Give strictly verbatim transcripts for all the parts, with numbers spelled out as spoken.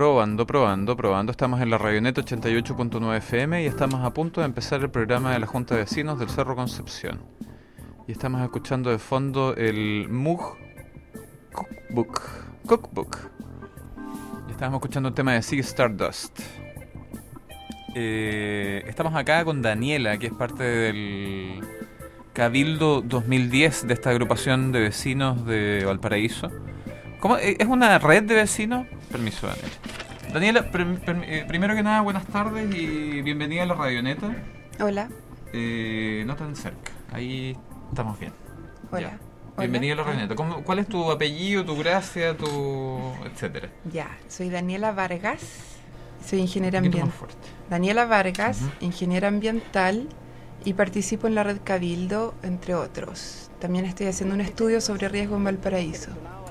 Probando, probando, probando. Estamos en la Radioneta ochenta y ocho punto nueve F M y estamos a punto de empezar el programa de la Junta de Vecinos del Cerro Concepción. Y estamos escuchando de fondo el Moog Cookbook. Cookbook. Y estamos escuchando un tema de Ziggy Stardust. Eh, estamos acá con Daniela, que es parte del Cabildo dos mil diez de esta agrupación de vecinos de Valparaíso. ¿Cómo? ¿Es una red de vecinos? Permiso, Daniela. Daniela, pr pr eh, primero que nada, buenas tardes y bienvenida a la Radioneta. Hola. Eh, no tan cerca, ahí estamos bien. Hola. Ya. Bienvenida a la Radioneta. ¿Cómo, ¿Cuál es tu apellido, tu gracia, tu etcétera? Ya, soy Daniela Vargas, soy ingeniera ambiental. Daniela Vargas, uh-huh. ingeniera ambiental, y participo en la red Cabildo, entre otros. También estoy haciendo un estudio sobre riesgo en Valparaíso.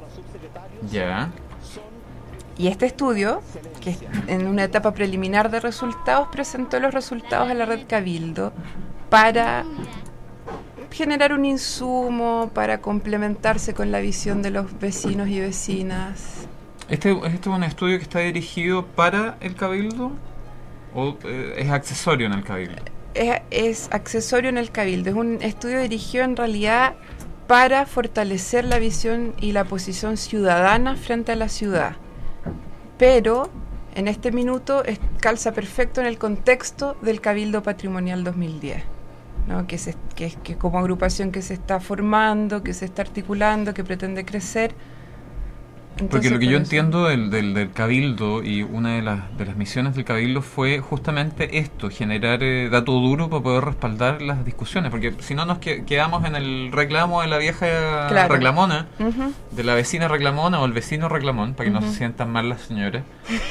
Ya. Y este estudio, que en una etapa preliminar de resultados, presentó los resultados a la red Cabildo para generar un insumo, para complementarse con la visión de los vecinos y vecinas. ¿Este, ¿Este es un estudio que está dirigido para el Cabildo o eh, es accesorio en el Cabildo? Es, es accesorio en el Cabildo. Es un estudio dirigido en realidad para fortalecer la visión y la posición ciudadana frente a la ciudad. Pero en este minuto es, calza perfecto en el contexto del Cabildo Patrimonial dos mil diez, ¿no? que, se, que, que como agrupación que se está formando, que se está articulando, que pretende crecer. Entonces, porque lo que yo eso. entiendo del, del, del Cabildo, y una de las, de las misiones del Cabildo fue justamente esto, generar eh, dato duro para poder respaldar las discusiones, porque si no nos que, quedamos en el reclamo de la vieja claro. reclamona, uh-huh. de la vecina reclamona o el vecino reclamón, para que uh-huh. no se sientan mal las señoras,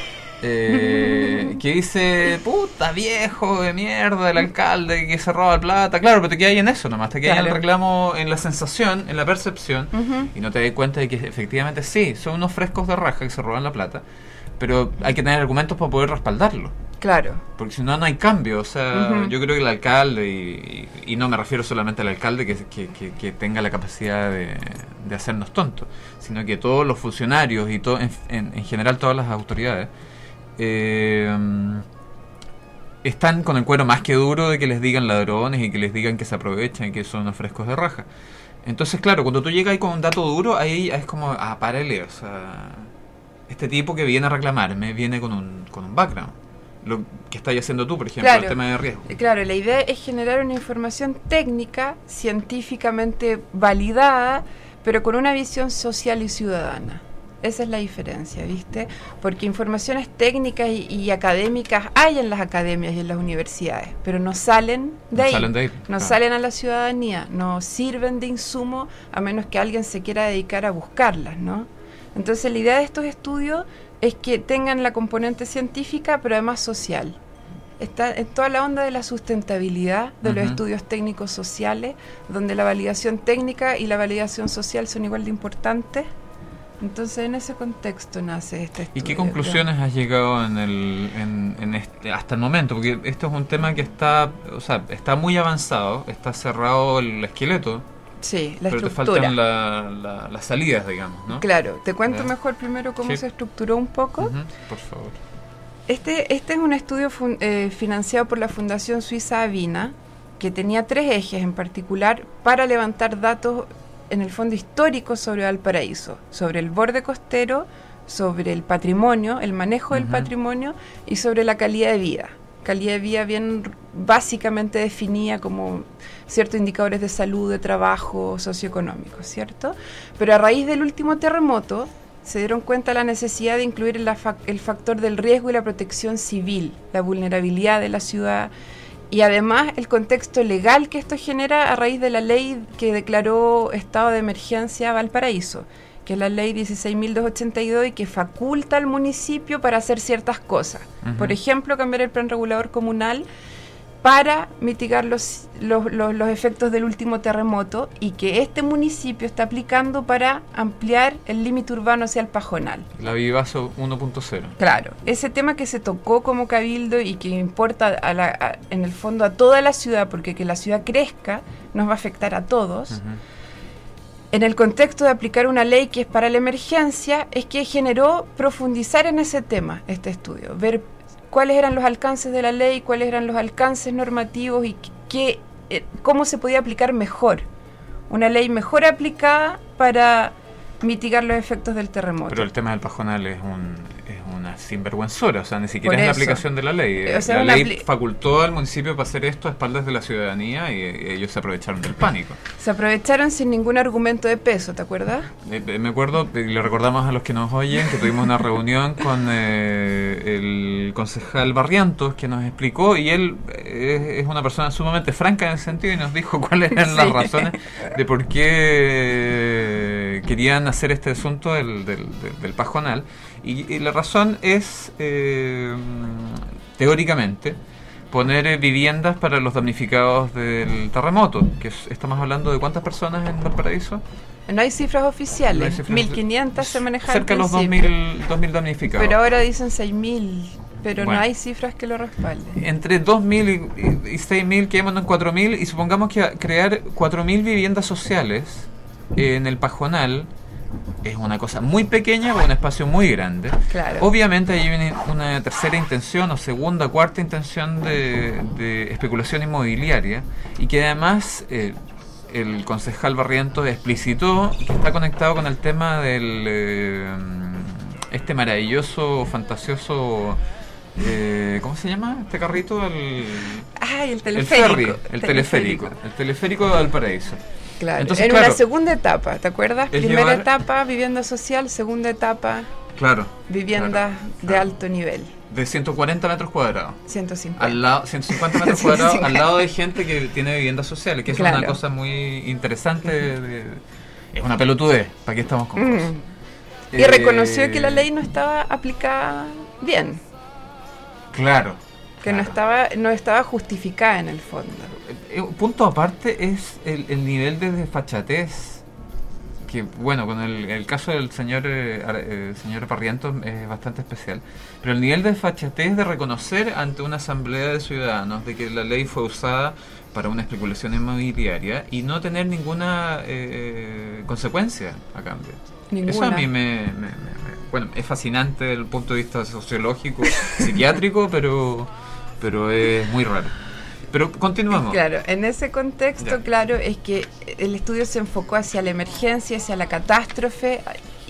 eh, que dice, puta viejo de mierda, el alcalde que se roba plata. Claro, pero te quedas ahí en eso nomás, te quedas claro. en el reclamo, en la sensación, en la percepción, uh-huh. y no te das cuenta de que efectivamente sí, son unos frescos de raja que se roban la plata, pero hay que tener argumentos para poder respaldarlo. Claro. Porque si no, no hay cambio. O sea, uh-huh. yo creo que el alcalde, y, y, y no me refiero solamente al alcalde que, que, que, que tenga la capacidad de, de hacernos tontos, sino que todos los funcionarios y todo, en, en, en general todas las autoridades, Eh, están con el cuero más que duro de que les digan ladrones y que les digan que se aprovechan y que son unos frescos de raja. Entonces, claro, cuando tú llegas ahí con un dato duro, ahí es como, ah, párale, o sea, este tipo que viene a reclamarme viene con un, con un background. Lo que estás haciendo tú, por ejemplo, claro, el tema de riesgo. Claro, la idea es generar una información técnica, científicamente validada, pero con una visión social y ciudadana. Esa es la diferencia, ¿viste? Porque informaciones técnicas y, y académicas hay en las academias y en las universidades, pero no salen de no ahí, salen de ahí no claro. salen a la ciudadanía, no sirven de insumo a menos que alguien se quiera dedicar a buscarlas, ¿no? Entonces la idea de estos estudios es que tengan la componente científica, pero además social. Está en toda la onda de la sustentabilidad de uh-huh. los estudios técnicos sociales, donde la validación técnica y la validación social son igual de importantes. Entonces en ese contexto nace este estudio. ¿Y qué conclusiones has llegado en el, en, en este, hasta el momento? Porque esto es un tema que está, o sea, está muy avanzado, está cerrado el esqueleto. Sí, la pero estructura. Pero te faltan la, la, las salidas, digamos, ¿no? Claro, te cuento eh. mejor primero cómo sí. se estructuró un poco. Uh-huh, por favor. Este, este es un estudio fun, eh, financiado por la Fundación Suiza Avina, que tenía tres ejes en particular para levantar datos en el fondo histórico sobre Valparaíso, sobre el borde costero, sobre el patrimonio, el manejo uh-huh. del patrimonio y sobre la calidad de vida. Calidad de vida bien básicamente definida como ciertos indicadores de salud, de trabajo, socioeconómicos, ¿cierto? Pero a raíz del último terremoto se dieron cuenta de la necesidad de incluir la fa- el factor del riesgo y la protección civil, la vulnerabilidad de la ciudad, y además el contexto legal que esto genera a raíz de la ley que declaró estado de emergencia Valparaíso, que es la ley dieciséis mil doscientos ochenta y dos y que faculta al municipio para hacer ciertas cosas. Uh-huh. Por ejemplo, cambiar el plan regulador comunal para mitigar los, los, los, los efectos del último terremoto, y que este municipio está aplicando para ampliar el límite urbano hacia el Pajonal. La Vivaso uno punto cero. Claro, ese tema que se tocó como cabildo y que importa a la, a, en el fondo a toda la ciudad, porque que la ciudad crezca nos va a afectar a todos. Uh-huh. en el contexto de aplicar una ley que es para la emergencia, es que generó profundizar en ese tema, este estudio, ver cuáles eran los alcances de la ley, cuáles eran los alcances normativos y qué, eh, cómo se podía aplicar mejor. Una ley mejor aplicada para mitigar los efectos del terremoto. Pero el tema del pajonal es un es una sinvergüenzura, o sea, ni siquiera Por es la eso. aplicación de la ley. O sea, la ley apli- facultó al municipio para hacer esto a espaldas de la ciudadanía y, y ellos se aprovecharon del pánico. Se aprovecharon sin ningún argumento de peso, ¿te acuerdas? Eh, eh, me acuerdo, y le recordamos a los que nos oyen, que tuvimos una reunión con eh, el concejal Barrientos, que nos explicó, y él eh, es una persona sumamente franca en ese sentido, y nos dijo cuáles eran Sí. las razones de por qué eh, querían hacer este asunto del, del, del, del pajonal. Y, y la razón es, eh, teóricamente, poner eh, viviendas para los damnificados del terremoto, que es- estamos hablando de cuántas personas en Valparaíso. No hay cifras No oficiales, hay cifras- mil quinientas se manejan cerca de los dos mil damnificados. pero ahora dicen seis mil, pero Bueno. no hay cifras que lo respalden. Entre dos mil y, y seis mil, quedémonos en cuatro mil, y supongamos que a- crear cuatro mil viviendas sociales eh, en el Pajonal es una cosa muy pequeña con un espacio muy grande. Claro. Obviamente hay una, una tercera intención o segunda, cuarta intención de, de especulación inmobiliaria, y que además eh, el concejal Barrientos explicitó que está conectado con el tema del eh, este maravilloso, fantasioso, eh, ¿cómo se llama este carrito? El, Ay, el el teleférico. ferry, el teleférico, el teleférico de Valparaíso. Claro. Entonces, en claro, una segunda etapa, ¿te acuerdas? es Primera llevar- etapa, vivienda social, segunda etapa, Claro. vivienda claro, de claro. alto nivel, De ciento cuarenta metros cuadrados. ciento cincuenta. Al lado, ciento cincuenta metros cuadrados al lado de gente que tiene viviendas sociales, que es Claro. una cosa muy interesante. De, de- es una pelotudez, ¿para qué estamos con cosas? Mm. Y Eh, reconoció que la ley no estaba aplicada bien, Claro. que no claro. estaba no estaba justificada en el fondo. Eh, Un punto aparte es el, el nivel de desfachatez, que bueno, con el, el caso del señor eh, Ar- eh, señor Barrientos es bastante especial, pero el nivel de desfachatez de reconocer ante una asamblea de ciudadanos de que la ley fue usada para una especulación inmobiliaria y no tener ninguna eh, consecuencia a cambio. Ninguna. Eso a mí me, me- me- me- bueno, es fascinante desde el punto de vista sociológico, psiquiátrico, pero pero es muy raro. Pero continuamos. Claro, en ese contexto, Ya. claro, es que el estudio se enfocó hacia la emergencia, hacia la catástrofe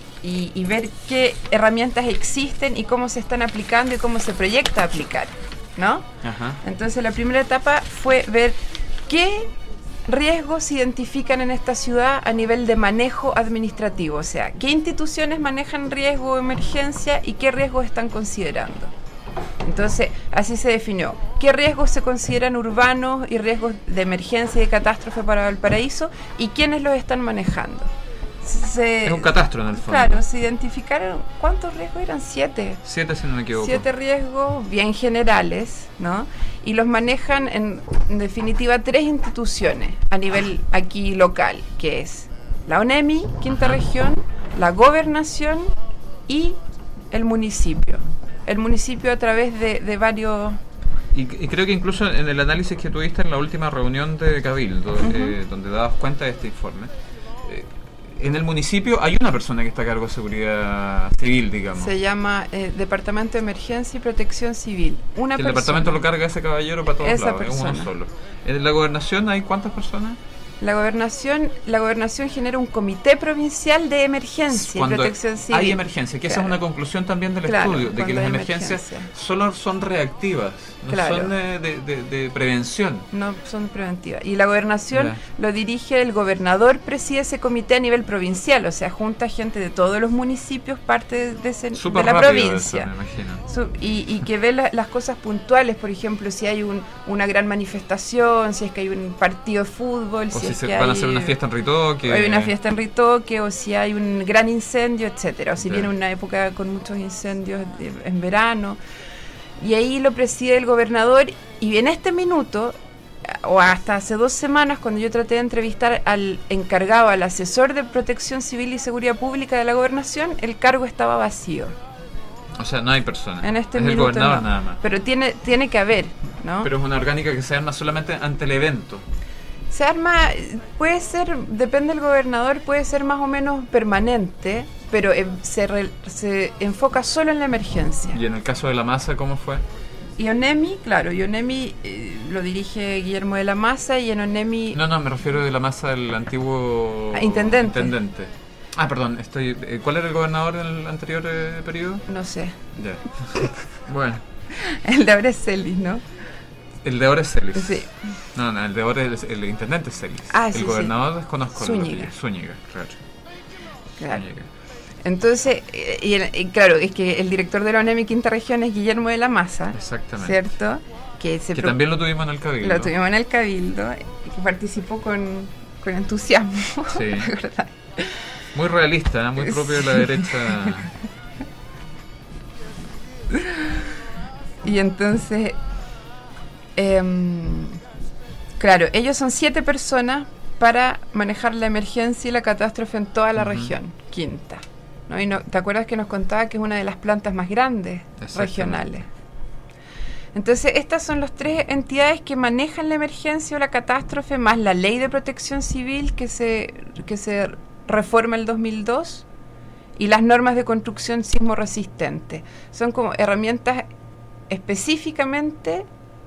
y, y ver qué herramientas existen y cómo se están aplicando y cómo se proyecta aplicar, ¿no? Ajá. Entonces la primera etapa fue ver qué riesgos se identifican en esta ciudad a nivel de manejo administrativo, o sea, qué instituciones manejan riesgo o emergencia y qué riesgos están considerando. Entonces, así se definió. ¿Qué riesgos se consideran urbanos y riesgos de emergencia y de catástrofe para Valparaíso? ¿Y quiénes los están manejando? Se, Es un catastro en el fondo. Claro, se identificaron, ¿cuántos riesgos eran? Siete. Siete, si no me equivoco. Siete riesgos bien generales, ¿no? Y los manejan en, en definitiva tres instituciones a nivel aquí local, que es la ONEMI, Quinta Ajá. Región, la Gobernación y el municipio. El municipio a través de, de varios... Y, y creo que incluso en el análisis que tuviste en la última reunión de Cabildo, Ujú. eh, donde dabas cuenta de este informe, eh, en el municipio hay una persona que está a cargo de seguridad civil, digamos. Se llama eh, Departamento de Emergencia y Protección Civil. Una Que el persona. departamento lo carga ese caballero para todos Esa lados, es persona. uno solo. ¿En la gobernación hay cuántas personas? La gobernación, la gobernación genera un comité provincial de emergencia y Cuando protección civil. hay emergencia, que esa es Claro. una conclusión también del Claro, estudio, de que cuando las hay emergencias emergencia. solo son reactivas, no Claro. son eh, de, de- de prevención. No son preventivas. Y la gobernación Ya. lo dirige el gobernador, preside ese comité a nivel provincial, o sea, junta gente de todos los municipios, parte de, ese, Súper de la rápido provincia. eso, me imagino. Su- y, y que ve la- las cosas puntuales, por ejemplo, si hay un, una gran manifestación, si es que hay un partido de fútbol, O si, si es se que van a hay, hacer una fiesta en Ritoque. o hay una fiesta en Ritoque, o si hay un gran incendio, etcétera, o si Ya. viene una época con muchos incendios de- en verano. Y ahí lo preside el gobernador, y en este minuto, o hasta hace dos semanas, cuando yo traté de entrevistar al encargado, al asesor de Protección Civil y Seguridad Pública de la Gobernación, el cargo estaba vacío. O sea, no hay personas. En este es el minuto gobernador no. nada más. Pero tiene, tiene que haber, ¿no? Pero es una orgánica que se arma solamente ante el evento. Se arma, puede ser, depende del gobernador, puede ser más o menos permanente, pero eh, se, re, se enfoca solo en la emergencia. ¿Y en el caso de la Masa cómo fue? Y ONEMI, claro, y ONEMI eh, lo dirige Guillermo de la Maza, y en ONEMI... No, no, me refiero de la Masa del antiguo... Ah, intendente. intendente. Ah, perdón, estoy, eh, ¿cuál era el gobernador del anterior eh, periodo? No sé. Ya. Bueno. El de ahora es Celis, ¿no? El de ahora es Celis. Sí. No, no, el de ahora es el intendente es Celis. Ah, el sí, gobernador sí. desconozco. Zúñiga. Zúñiga, claro. Claro. Zúñiga. Entonces, eh, y, el, y claro, es que el director de la ONEMI Quinta Región es Guillermo de la Maza. Exactamente. ¿Cierto? Que, se que pro- también lo tuvimos en el Cabildo. Lo tuvimos en el Cabildo y que participó con, con entusiasmo. Sí. Muy realista, ¿eh? Muy propio de la derecha. Y entonces, eh, claro, ellos son siete personas para manejar la emergencia y la catástrofe en toda la uh-huh. región, Quinta. ¿No? Y no, ¿te acuerdas que nos contaba que es una de las plantas más grandes regionales? Entonces, estas son las tres entidades que manejan la emergencia o la catástrofe, más la Ley de Protección Civil que se, que se reforma el dos mil dos y las normas de construcción sismo resistente. Son como herramientas específicamente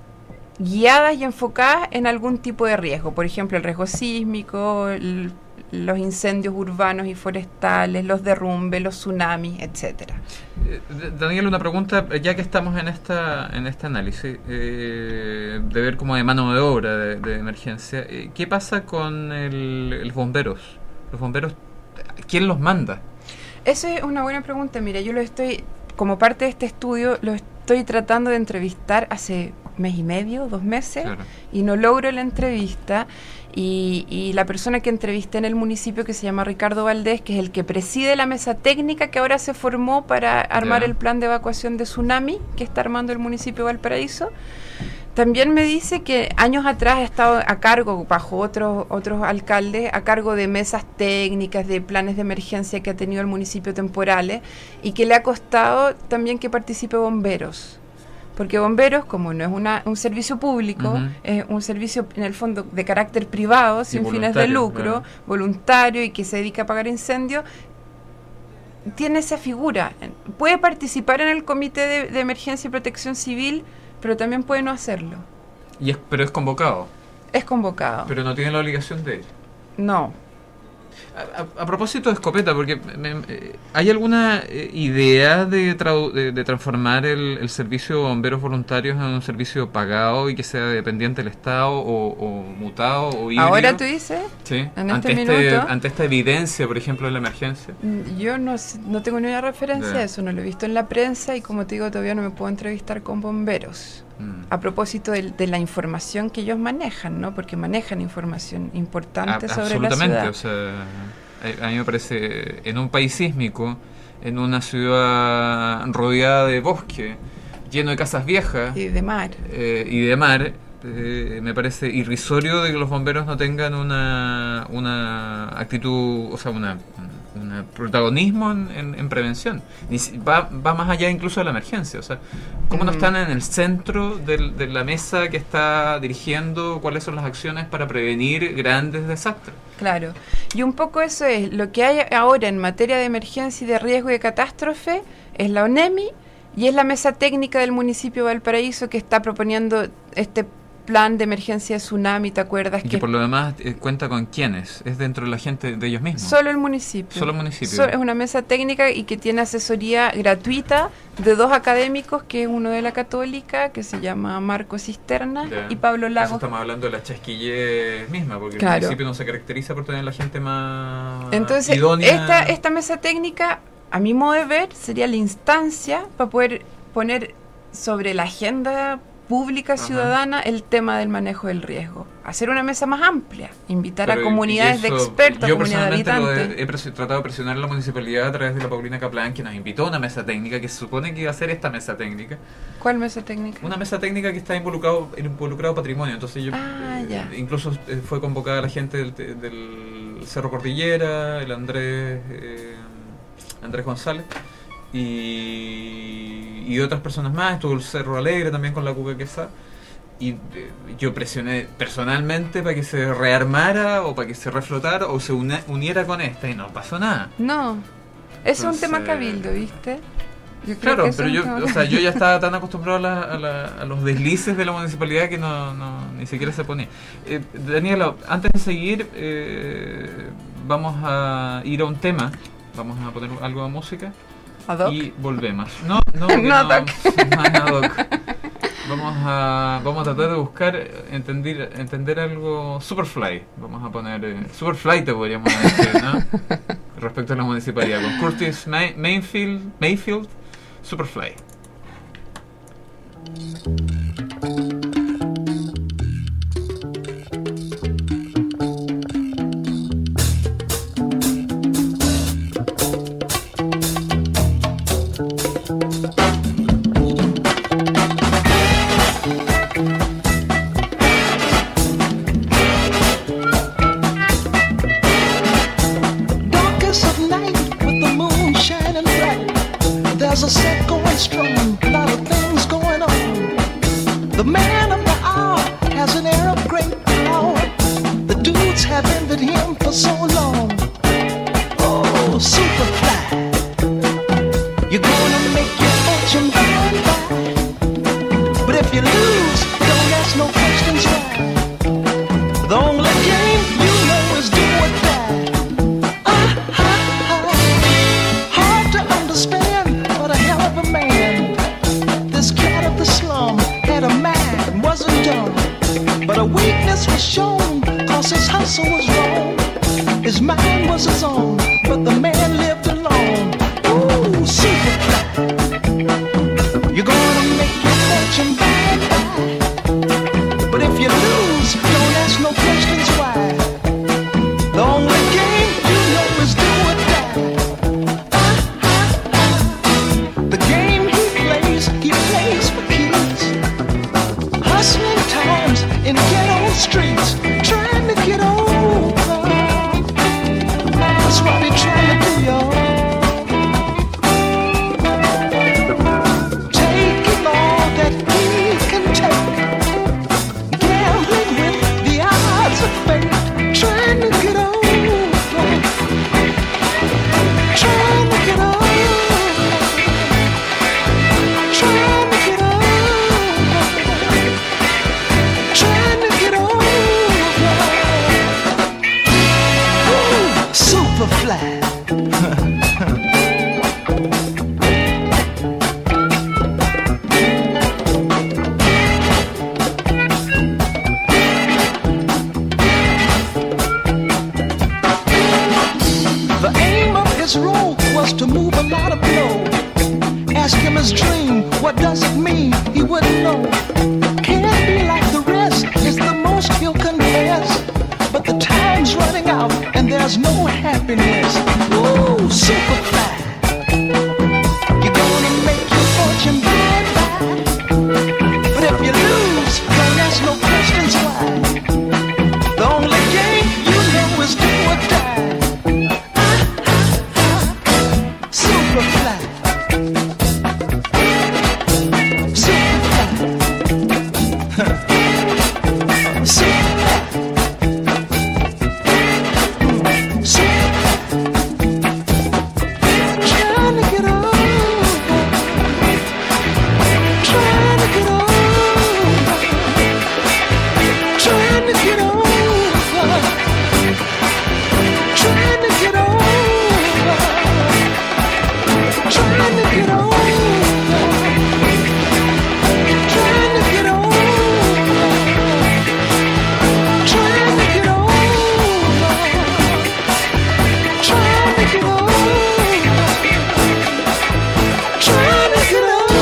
guiadas y enfocadas en algún tipo de riesgo, por ejemplo el riesgo sísmico, el, los incendios urbanos y forestales, los derrumbes, los tsunamis, etcétera. Eh, Daniel, una pregunta, ya que estamos en esta en este análisis eh, de ver como de mano de obra de, de emergencia, eh, ¿qué pasa con el, los bomberos? Los bomberos, ¿quién los manda? Esa es una buena pregunta. Mira, yo lo estoy, como parte de este estudio, lo estoy tratando de entrevistar hace mes y medio, dos meses, claro. Y no logro la entrevista. Y, y la persona que entrevisté en el municipio, que se llama Ricardo Valdés, que es el que preside la mesa técnica que ahora se formó para armar yeah. el plan de evacuación de tsunami que está armando el municipio de Valparaíso, también me dice que años atrás ha estado a cargo, bajo otros otros alcaldes, a cargo de mesas técnicas, de planes de emergencia que ha tenido el municipio temporales, y que le ha costado también que participe bomberos. Porque bomberos, como no es una, un servicio público, uh-huh. es un servicio en el fondo de carácter privado, sin fines de lucro, claro. voluntario y que se dedica a apagar incendios, tiene esa figura. Puede participar en el Comité de, de Emergencia y Protección Civil, pero también puede no hacerlo. Y es, pero es convocado. Es convocado. Pero no tiene la obligación de ir. No. A, a, a propósito de escopeta, porque me, me, ¿hay alguna eh, idea de, trau, de, de transformar el, el servicio de bomberos voluntarios en un servicio pagado y que sea dependiente del Estado o, o mutado o híbrido? ¿Ahora tú dices? Sí. En ante, este este, minuto, ante esta evidencia, por ejemplo, de la emergencia. Yo no, no tengo ni una referencia yeah. a eso, no lo he visto en la prensa y como te digo, todavía no me puedo entrevistar con bomberos. Mm. A propósito de, de la información que ellos manejan, ¿no? Porque manejan información importante a, sobre la ciudad. Absolutamente, o sea... A mí me parece, en un país sísmico, en una ciudad rodeada de bosque, lleno de casas viejas y de mar, eh, y de mar eh, me parece irrisorio de que los bomberos no tengan una una actitud, o sea, una, una protagonismo en, en, en prevención. Ni, va, va más allá incluso de la emergencia, o sea, cómo mm. no están en el centro de, de la mesa que está dirigiendo cuáles son las acciones para prevenir grandes desastres. Claro, y un poco eso es lo que hay ahora en materia de emergencia y de riesgo y de catástrofe, es la ONEMI y es la mesa técnica del municipio de Valparaíso que está proponiendo este plan de emergencia de tsunami, ¿te acuerdas? Y que, que por lo demás eh, cuenta con quiénes, es dentro de la gente de ellos mismos. Solo el municipio. Solo el municipio. So, es una mesa técnica y que tiene asesoría gratuita de dos académicos, que es uno de la Católica, que se llama Marco Cisterna, yeah. y Pablo Lagos. Eso estamos hablando de la Chasquille misma, porque claro. el municipio no se caracteriza por tener la gente más Entonces, idónea. Esta, esta mesa técnica, a mi modo de ver, sería la instancia para poder poner sobre la agenda pública ciudadana Ajá. el tema del manejo del riesgo. Hacer una mesa más amplia, invitar Pero a comunidades eso, de expertos, yo comunidades de habitantes. He, he pres- tratado de presionar a la municipalidad a través de la Paulina Kaplan, que nos invitó a una mesa técnica, que se supone que iba a ser esta mesa técnica. ¿Cuál mesa técnica? Una mesa técnica que está involucrado involucrado patrimonio. Entonces yo ah, eh, ya. incluso eh, fue convocada la gente del, del Cerro Cordillera, el Andrés eh, Andrés González y, y otras personas más. Estuvo el Cerro Alegre también con la Cuca Quesá. y eh, yo presioné personalmente para que se rearmara o para que se reflotara o se una, uniera con esta y no pasó nada. No, es Entonces, un tema cabildo, ¿viste? Yo creo claro, que es pero un yo, tema o sea, yo ya estaba tan acostumbrado a, la, a, la, a los deslices de la municipalidad que no, no ni siquiera se ponía. Eh, Daniela, antes de seguir, eh, vamos a ir a un tema. Vamos a poner algo de música ¿Ad hoc? y volvemos. No, no, que No, no, doc. no es ad hoc. Vamos a, vamos a tratar de buscar entender, entender algo Superfly. Vamos a poner eh, Superfly, te podríamos decir, ¿no? Respecto a la municipalidad, con Curtis May- Mayfield, Mayfield, Superfly. Darkest of night with the moon shining bright. There's a set going strong, a lot of things going on. The man of the hour has an air of great power. The dudes have envied him for so long. Oh, Superfly, you're gonna make your fortune by and by. But if you lose, don't ask no questions why. The only game you know is do or die. Ah, ah, ah. Hard to understand, but a hell of a man. This cat of the slum had a mind, wasn't dumb. But a weakness was shown, cause his hustle was wrong. His mind was his own, but the man lived alone. Ooh, Superfly, you're gonna make your fortune by and by. But if you lose, don't ask no questions why. The only game you know is do or die. Ah, ah, ah. The game he plays, he plays for keys. Hustling times in ghetto streets, trying to get over. That's what he's trying to do, y'all. Taking all that he can take, gambling with the odds of fate, trying to get over, trying to get over, trying to get over, trying to get over. Ooh, Superfly. The aim of his role was to move a lot of blow. Ask him his dream, what does it mean? He wouldn't know. Can't be like the rest, is the most he'll confess. But the time's running out and there's no happiness. Ooh, Superfly, you're gonna make your fortune by and by. But if you lose, don't ask no questions why. The only game you know is do or die. Superfly, Superfly, Superfly, Superfly. Trying to get over, trying to get over, trying to get over, trying to get over. Trying to get over, trying to get over, trying to get over, trying to get over, trying to get over.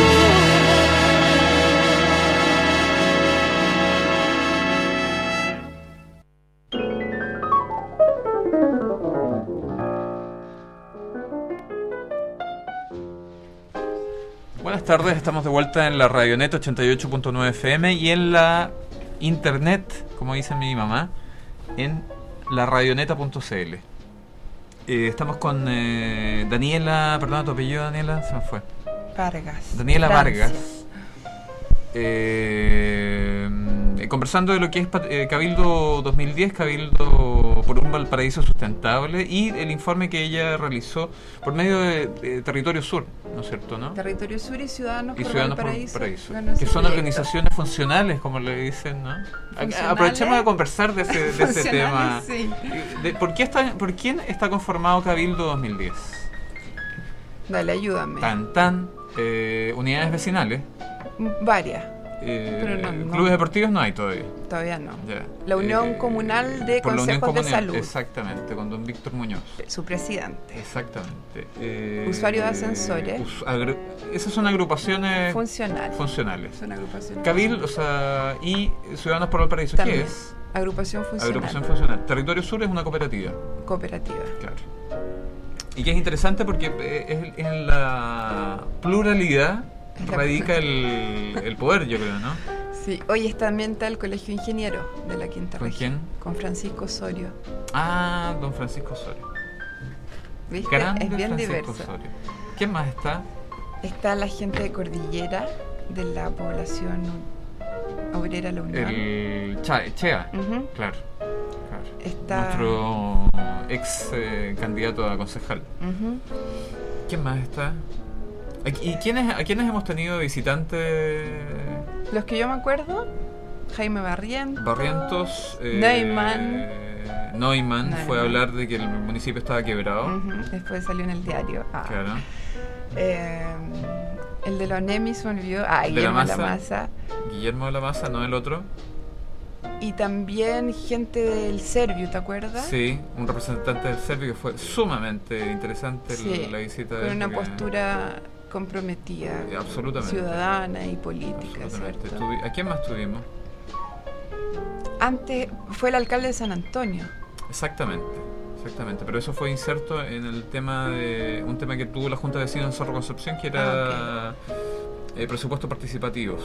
Buenas tardes, estamos de vuelta en la Radionet ochenta y ocho punto nueve F M y en la internet, como dice mi mamá, en la radioneta punto c l. Eh, estamos con eh, Daniela, perdón, tu apellido, Daniela, se me fue. Vargas. Daniela Francia. Vargas. Eh, conversando de lo que es eh, Cabildo dos mil diez, Cabildo por un Valparaíso sustentable, y el informe que ella realizó por medio de, de Territorio Sur, ¿no es cierto? ¿no? Territorio Sur y Ciudadanos, y por, Ciudadanos Valparaíso, por Valparaíso, ganó que ese son proyecto. organizaciones funcionales, como le dicen, ¿no? ¿Funcionales? Aprovechemos de conversar de ese, de ese tema. Sí. De, ¿por, qué está, ¿Por quién está conformado Cabildo dos mil diez? Dale, ayúdame. Tan, tan, eh, unidades vecinales. Varias. Eh, Pero no, no. Clubes deportivos no hay todavía. Todavía no. Ya. La Unión Eh, Comunal de por la Unión Consejos de Comunal, Salud. Exactamente, con don Víctor Muñoz. Su presidente. Exactamente. Eh, Usuario de ascensores. us- agru- esas son agrupaciones Funcional. funcionales. Son agrupaciones. Cabildo, o sea, y Ciudadanos por Valparaíso, También. ¿qué es? Agrupación funcional. Agrupación funcional. Territorio Sur es una cooperativa, Cooperativa. claro. Y que es interesante porque eh, es en la pluralidad Es la- radica el, el poder, yo creo, ¿no? Sí. Hoy también está el Colegio Ingeniero de la Quinta ¿Con Región. quién? Con Francisco Osorio. Ah, don Francisco Osorio. ¿Viste? Grande Es bien Francisco diverso. Osorio. ¿Quién más está? Está la gente de Cordillera, de la población obrera La Unión. El Cha- Chea, Ujú. claro, claro. Está- Nuestro ex eh, candidato a concejal. Ujú. ¿Quién más está? ¿Y quiénes, a quiénes hemos tenido visitantes? Los que yo me acuerdo, Jaime Barrientos. Barrientos. eh, Neumann. Neumann fue a Neumann. hablar de que el municipio estaba quebrado. Ujú. Después salió en el diario. Ah. Claro. Eh, el de la ONEMI se me olvidó. Ah, De la Guillermo Maza. Lamasa. Guillermo de la Maza, no el otro. Y también gente del Serviu, ¿te acuerdas? Sí, un representante del Servio que fue sumamente interesante Sí, la visita de con él una porque- postura comprometida, Eh, absolutamente. ciudadana y política, Absolutamente. ¿cierto? Tuvi- ¿A quién más tuvimos? Antes fue el alcalde de San Antonio. Exactamente, exactamente. Pero eso fue inserto en el tema de un tema que tuvo la Junta de Vecinos de Cerro Concepción, que era eh, presupuestos participativos.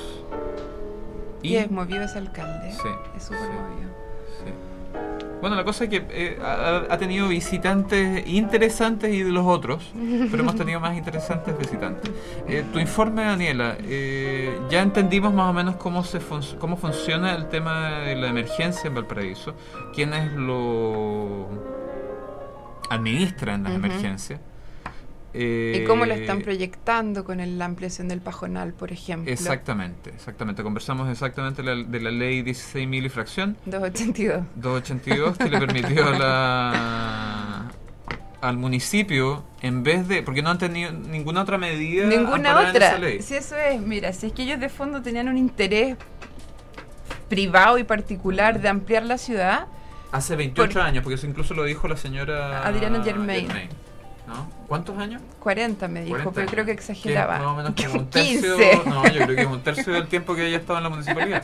Y es movido ese alcalde. Sí, Es súper sí. movido. Sí. Bueno, la cosa es que eh, ha, ha tenido visitantes interesantes y de los otros, pero hemos tenido más interesantes visitantes. Eh, tu informe, Daniela, eh, ya entendimos más o menos cómo se fun- cómo funciona el tema de la emergencia en Valparaíso, quiénes lo administran las Ujú. emergencias. Eh, Y cómo lo están proyectando con el- la ampliación del Pajonal, por ejemplo. Exactamente, exactamente. Conversamos exactamente la- de la ley dieciséis mil y fracción. doscientos ochenta y dos. doscientos ochenta y dos que le permitió a la, al municipio, en vez de, porque no han tenido ninguna otra medida Ninguna amparada en otra. esa ley. Si eso es, mira, si es que ellos de fondo tenían un interés privado y particular de ampliar la ciudad, Hace veintiocho Por- años, porque eso incluso lo dijo la señora Adriana Germain. ¿no? ¿Cuántos años? cuarenta me dijo, cuarenta pero años. creo que Que es exageraba. más o menos como un tercio. quince. No, yo creo que es un tercio del tiempo que ella estaba en la municipalidad.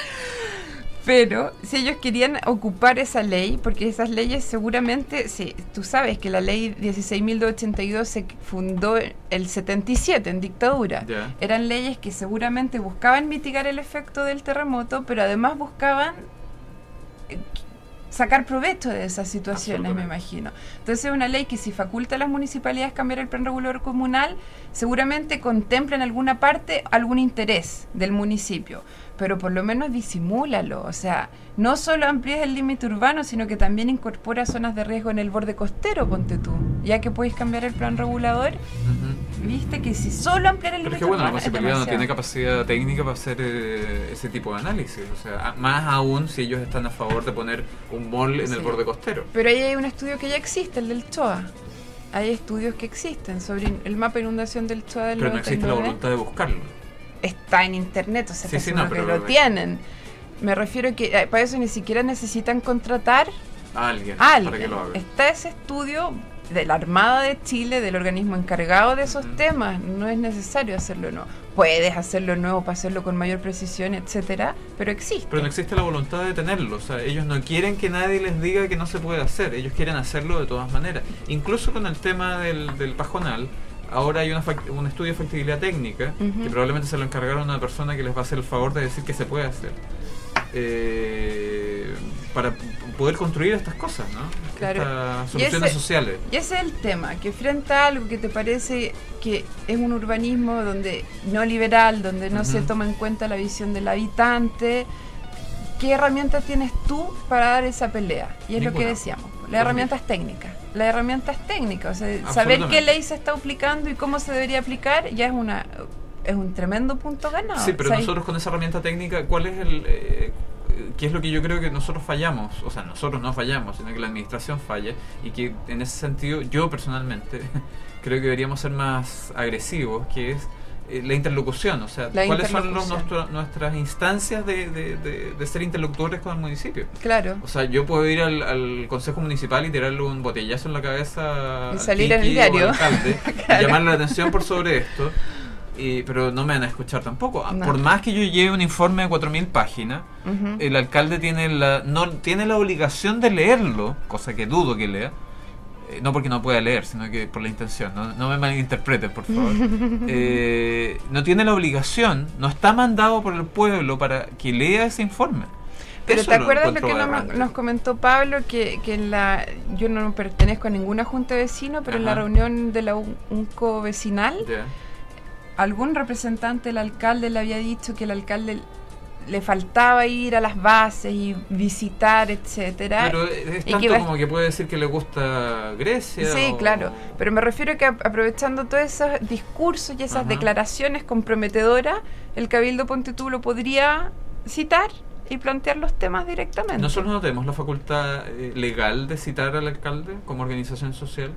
Pero si ellos querían ocupar esa ley, porque esas leyes seguramente, sí, tú sabes que la ley dieciséis mil doscientos ochenta y dos se fundó el setenta y siete en dictadura. Ya. Eran leyes que seguramente buscaban mitigar el efecto del terremoto, pero además buscaban eh, sacar provecho de esas situaciones, me Absolutamente. imagino. Entonces es una ley que si faculta a las municipalidades cambiar el plan regulador comunal, seguramente contempla en alguna parte algún interés del municipio, pero por lo menos disimúlalo, o sea, no solo amplíes el límite urbano, sino que también incorpora zonas de riesgo en el borde costero, ponte tú, ya que puedes cambiar el plan regulador. Ujú. Viste que si solo ampliar el Pero es límite que bueno, la urbano es municipalidad no demasiado. tiene capacidad técnica para hacer eh, ese tipo de análisis. O sea, a- más aún si ellos están a favor de poner un mall en Sí. el borde costero. Pero ahí hay un estudio que ya existe, el del CHOA. Hay estudios que existen sobre in- el mapa de inundación del CHOA del Pero no existe la noventa y nueve. voluntad de buscarlo. Está en internet, o sea, Sí, te sí, aseguro no, que pero- lo tienen. Me refiero que eh, para eso ni siquiera necesitan contratar A alguien, a para alguien. que lo haga. Está ese estudio de la Armada de Chile, del organismo encargado de esos Ujú. temas. No es necesario hacerlo nuevo. Puedes hacerlo nuevo para hacerlo con mayor precisión, etcétera, pero existe. Pero no existe la voluntad de tenerlo. O sea, ellos no quieren que nadie les diga que no se puede hacer. Ellos quieren hacerlo de todas maneras. Incluso con el tema del, del pajonal, ahora hay una fact- un estudio de factibilidad técnica Ujú. que probablemente se lo encargaron a una persona que les va a hacer el favor de decir que se puede hacer. Eh, para, poder construir estas cosas, ¿no? Claro. Estas soluciones y ese, sociales. Y ese es el tema, que frente a algo que te parece que es un urbanismo donde no liberal, donde no uh-huh. se toma en cuenta la visión del habitante, ¿qué herramientas tienes tú para dar esa pelea? Y es Ninguna. Lo que decíamos, las herramientas técnicas. Las herramientas técnicas, o sea, saber qué ley se está aplicando y cómo se debería aplicar ya es una es un tremendo punto ganado. Sí, pero o sea, nosotros con esa herramienta técnica, ¿cuál es el eh, qué es lo que yo creo que nosotros fallamos? O sea, nosotros no fallamos, sino que la administración falla, y que en ese sentido yo personalmente creo que deberíamos ser más agresivos, que es eh, la interlocución, o sea, la cuáles son los, nuestro, nuestras instancias de, de, de, de ser interlocutores con el municipio. Claro. O sea, yo puedo ir al, al consejo municipal y tirarle un botellazo en la cabeza y salir en el diario, al alcalde, claro. y llamarle la atención por sobre esto. Y, pero no me van a escuchar tampoco. No. Por más que yo lleve un informe de cuatro mil páginas, uh-huh. el alcalde tiene la no tiene la obligación de leerlo, cosa que dudo que lea. Eh, no porque no pueda leer, sino que por la intención. No, no me malinterpreten, por favor. eh, no tiene la obligación, no está mandado por el pueblo para que lea ese informe. Pero Eso ¿te acuerdas lo que nos, nos comentó Pablo? Que, que en la yo no pertenezco a ninguna junta de vecinos, pero Ajá. en la reunión de la UNCO vecinal... Yeah. algún representante del alcalde le había dicho que el alcalde le faltaba ir a las bases y visitar, etcétera. Pero es tanto que va... como que puede decir que le gusta Grecia. Sí, o... claro. Pero me refiero a que aprovechando todos esos discursos y esas Ajá. declaraciones comprometedoras, el Cabildo Ponte tú lo podría citar y plantear los temas directamente. ¿Nosotros no tenemos la facultad eh, legal de citar al alcalde como organización social?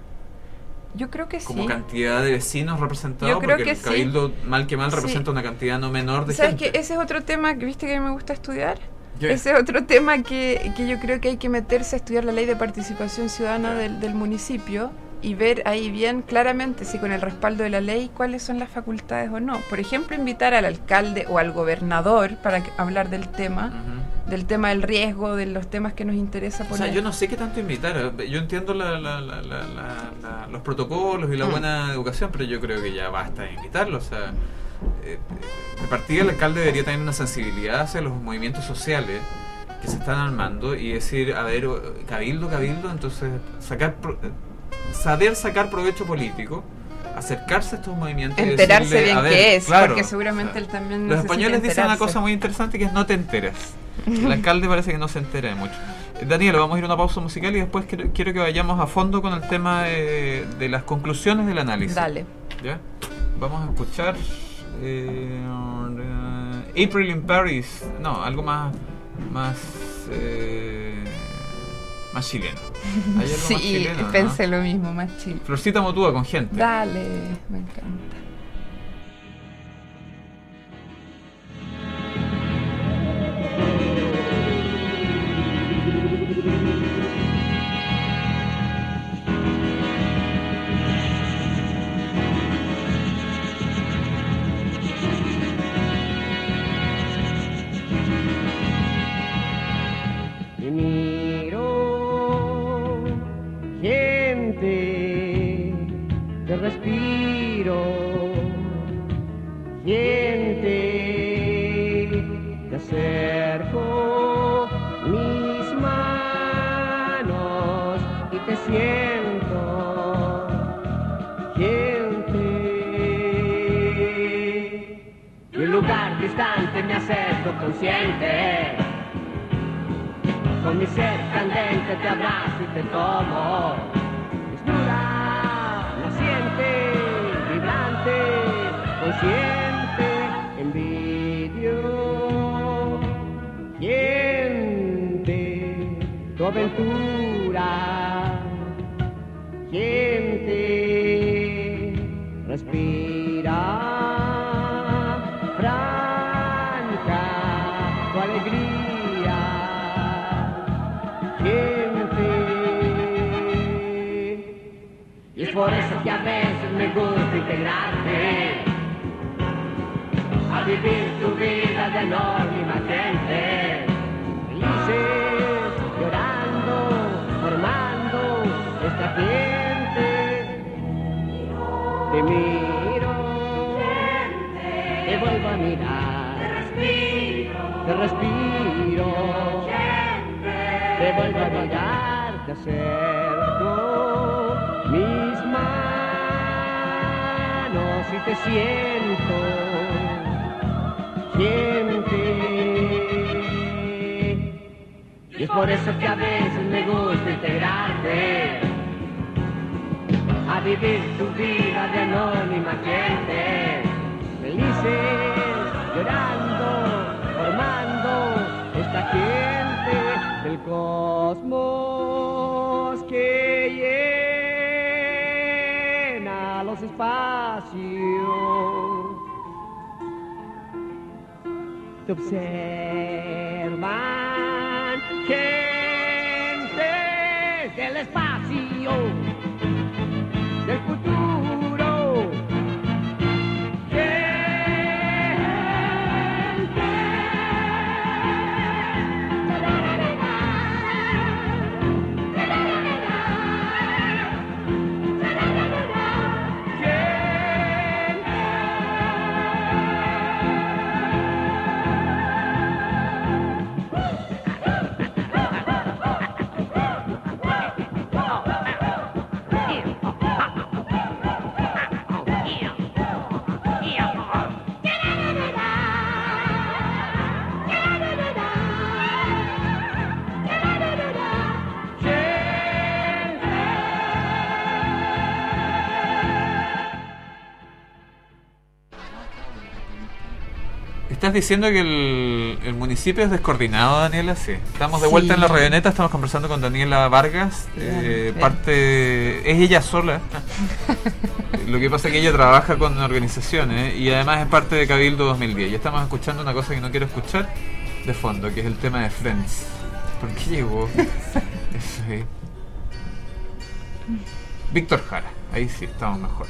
Yo creo que como sí. Como cantidad de vecinos representados, Yo creo porque que el Cabildo, sí. mal que mal, representa sí. una cantidad no menor de ¿Sabes gente. ¿Sabes que ese es otro tema que viste que a mí me gusta estudiar? Yeah. Ese es otro tema que, que yo creo que hay que meterse a estudiar la ley de participación ciudadana yeah. del, del municipio y ver ahí bien claramente si con el respaldo de la ley cuáles son las facultades o no. Por ejemplo, invitar al alcalde o al gobernador para que, hablar del tema, uh-huh. del tema del riesgo, de los temas que nos interesa poner. O sea, yo no sé qué tanto invitar. Yo entiendo la, la, la, la, la, la, los protocolos y la mm. buena educación, pero yo creo que ya basta de invitarlo. O sea, eh, de partida el alcalde debería tener una sensibilidad hacia los movimientos sociales que se están armando y decir, a ver, cabildo, cabildo, entonces sacar... Pro, saber sacar provecho político, acercarse a estos movimientos, enterarse y decirle, bien a ver, qué es, claro, porque seguramente o sea, él también los españoles enterarse. Dicen una cosa muy interesante que es no te enteras. El alcalde parece que no se entera de mucho. Daniel, vamos a ir a una pausa musical y después quiero, quiero que vayamos a fondo con el tema de, de las conclusiones del análisis. Dale. ¿Ya? Vamos a escuchar eh, April in Paris, no, algo más más eh, más chileno. ¿Hay algo sí, más chileno, pensé ¿no? lo mismo, más chileno. Florcita Motúa con Gente. Dale, me encanta. Respiro, gente, te acerco mis manos y te siento, gente. De un lugar distante me acerco consciente, con mi ser candente te abrazo y te tomo, desnuda. Vibrante, consciente, envidio, gente, tu aventura, gente, respira, franca, tu alegría, gente. Y es por eso que a veces me gusta integrarte a vivir tu vida de anónima gente, felices, llorando, formando esta gente. Te miro, te vuelvo a mirar, te respiro, te vuelvo a mirar, te acerco mis manos y te siento, siente. Y es por eso que a veces me gusta integrarte a vivir tu vida de anónima gente, felices, llorando, formando esta gente del cosmos que llena los espacios. Te observan gentes del espacio, del futuro, ¿Estás diciendo que el, el municipio es descoordinado, Daniela? Sí. Estamos de vuelta Sí. en la Rayoneta, estamos conversando con Daniela Vargas. Eh, Bien. parte es ella sola. Lo que pasa es que ella trabaja con organizaciones y además es parte de Cabildo dos mil diez. Y estamos escuchando una cosa que no quiero escuchar de fondo, que es el tema de Friends. ¿Por qué llegó? Eso sí. Víctor Jara, ahí sí, estamos mejor.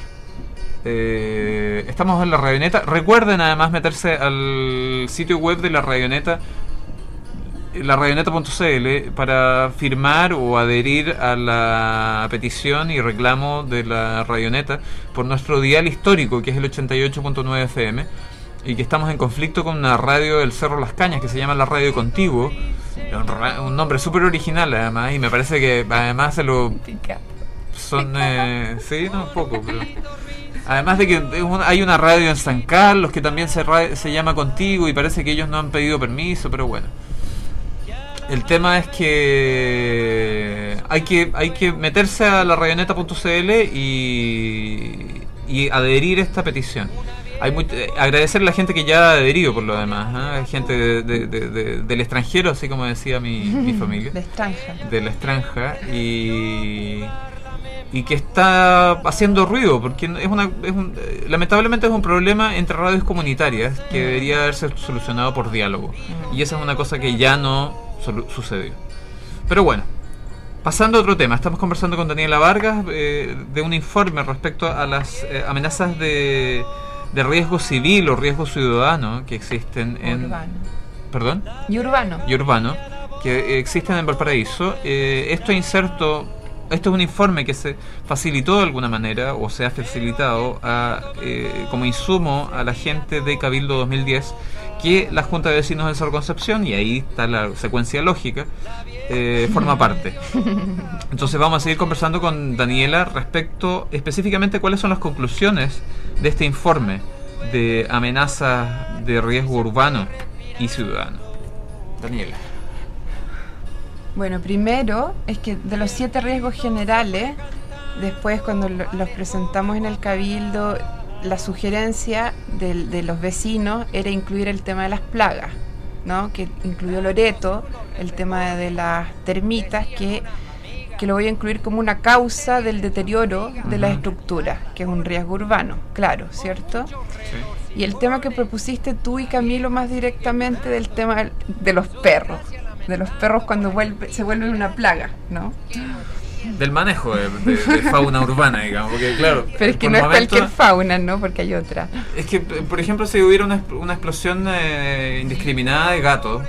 Eh, estamos en la Rayoneta. Recuerden además meterse al sitio web de la Rayoneta, la rayoneta punto c l, para firmar o adherir a la petición y reclamo de la Rayoneta por nuestro dial histórico, que es el ochenta y ocho punto nueve F M, y que estamos en conflicto con una radio del Cerro Las Cañas que se llama La Radio Contigo. Un, ra- un nombre súper original además, y me parece que además se lo son eh, sí, no un poco, pero además de que es una- hay una radio en San Carlos que también se, ra- se llama Contigo, y parece que ellos no han pedido permiso, pero bueno. El tema es que hay que hay que meterse a la rayoneta punto c l y, y adherir a esta petición. Hay muy, eh, agradecer a la gente que ya ha adherido por lo demás, ¿eh? Hay gente de, de- de- de- del extranjero, así como decía mi, mi familia, De extranja. de la extranja, y y que está haciendo ruido porque es una es un, eh, lamentablemente es un problema entre radios comunitarias que debería haberse solucionado por diálogo, y esa es una cosa que ya no solu- sucedió. Pero bueno, pasando a otro tema, estamos conversando con Daniela Vargas eh, de un informe respecto a las eh, amenazas de, de riesgo civil o riesgo ciudadano que existen en Urbano. perdón Y urbano. y urbano que existen en Valparaíso. Eh, esto inserto, esto es un informe que se facilitó de alguna manera, o se ha facilitado a, eh, como insumo a la gente de Cabildo dos mil diez, que la Junta de Vecinos del Cerro Concepción, y ahí está la secuencia lógica, eh, forma parte. Entonces vamos a seguir conversando con Daniela respecto específicamente cuáles son las conclusiones de este informe de amenazas de riesgo urbano y ciudadano. Daniela. Bueno, primero es que de los siete riesgos generales, después cuando lo- los presentamos en el Cabildo, la sugerencia del- de los vecinos era incluir el tema de las plagas, ¿no? Que incluyó Loreto, el tema de las termitas, que, que lo voy a incluir como una causa del deterioro de las Ujú. estructuras, que es un riesgo urbano, claro, ¿cierto? Sí. Y el tema que propusiste tú y Camilo más directamente del tema del- de los perros, de los perros cuando vuelve, se vuelven una plaga, ¿no? Del manejo de, de- de fauna urbana, digamos, porque claro, Pero es que por no es momento- cualquier fauna, ¿no? Porque hay otra. Es que, por ejemplo, si hubiera una, expl- una explosión eh, indiscriminada de gatos,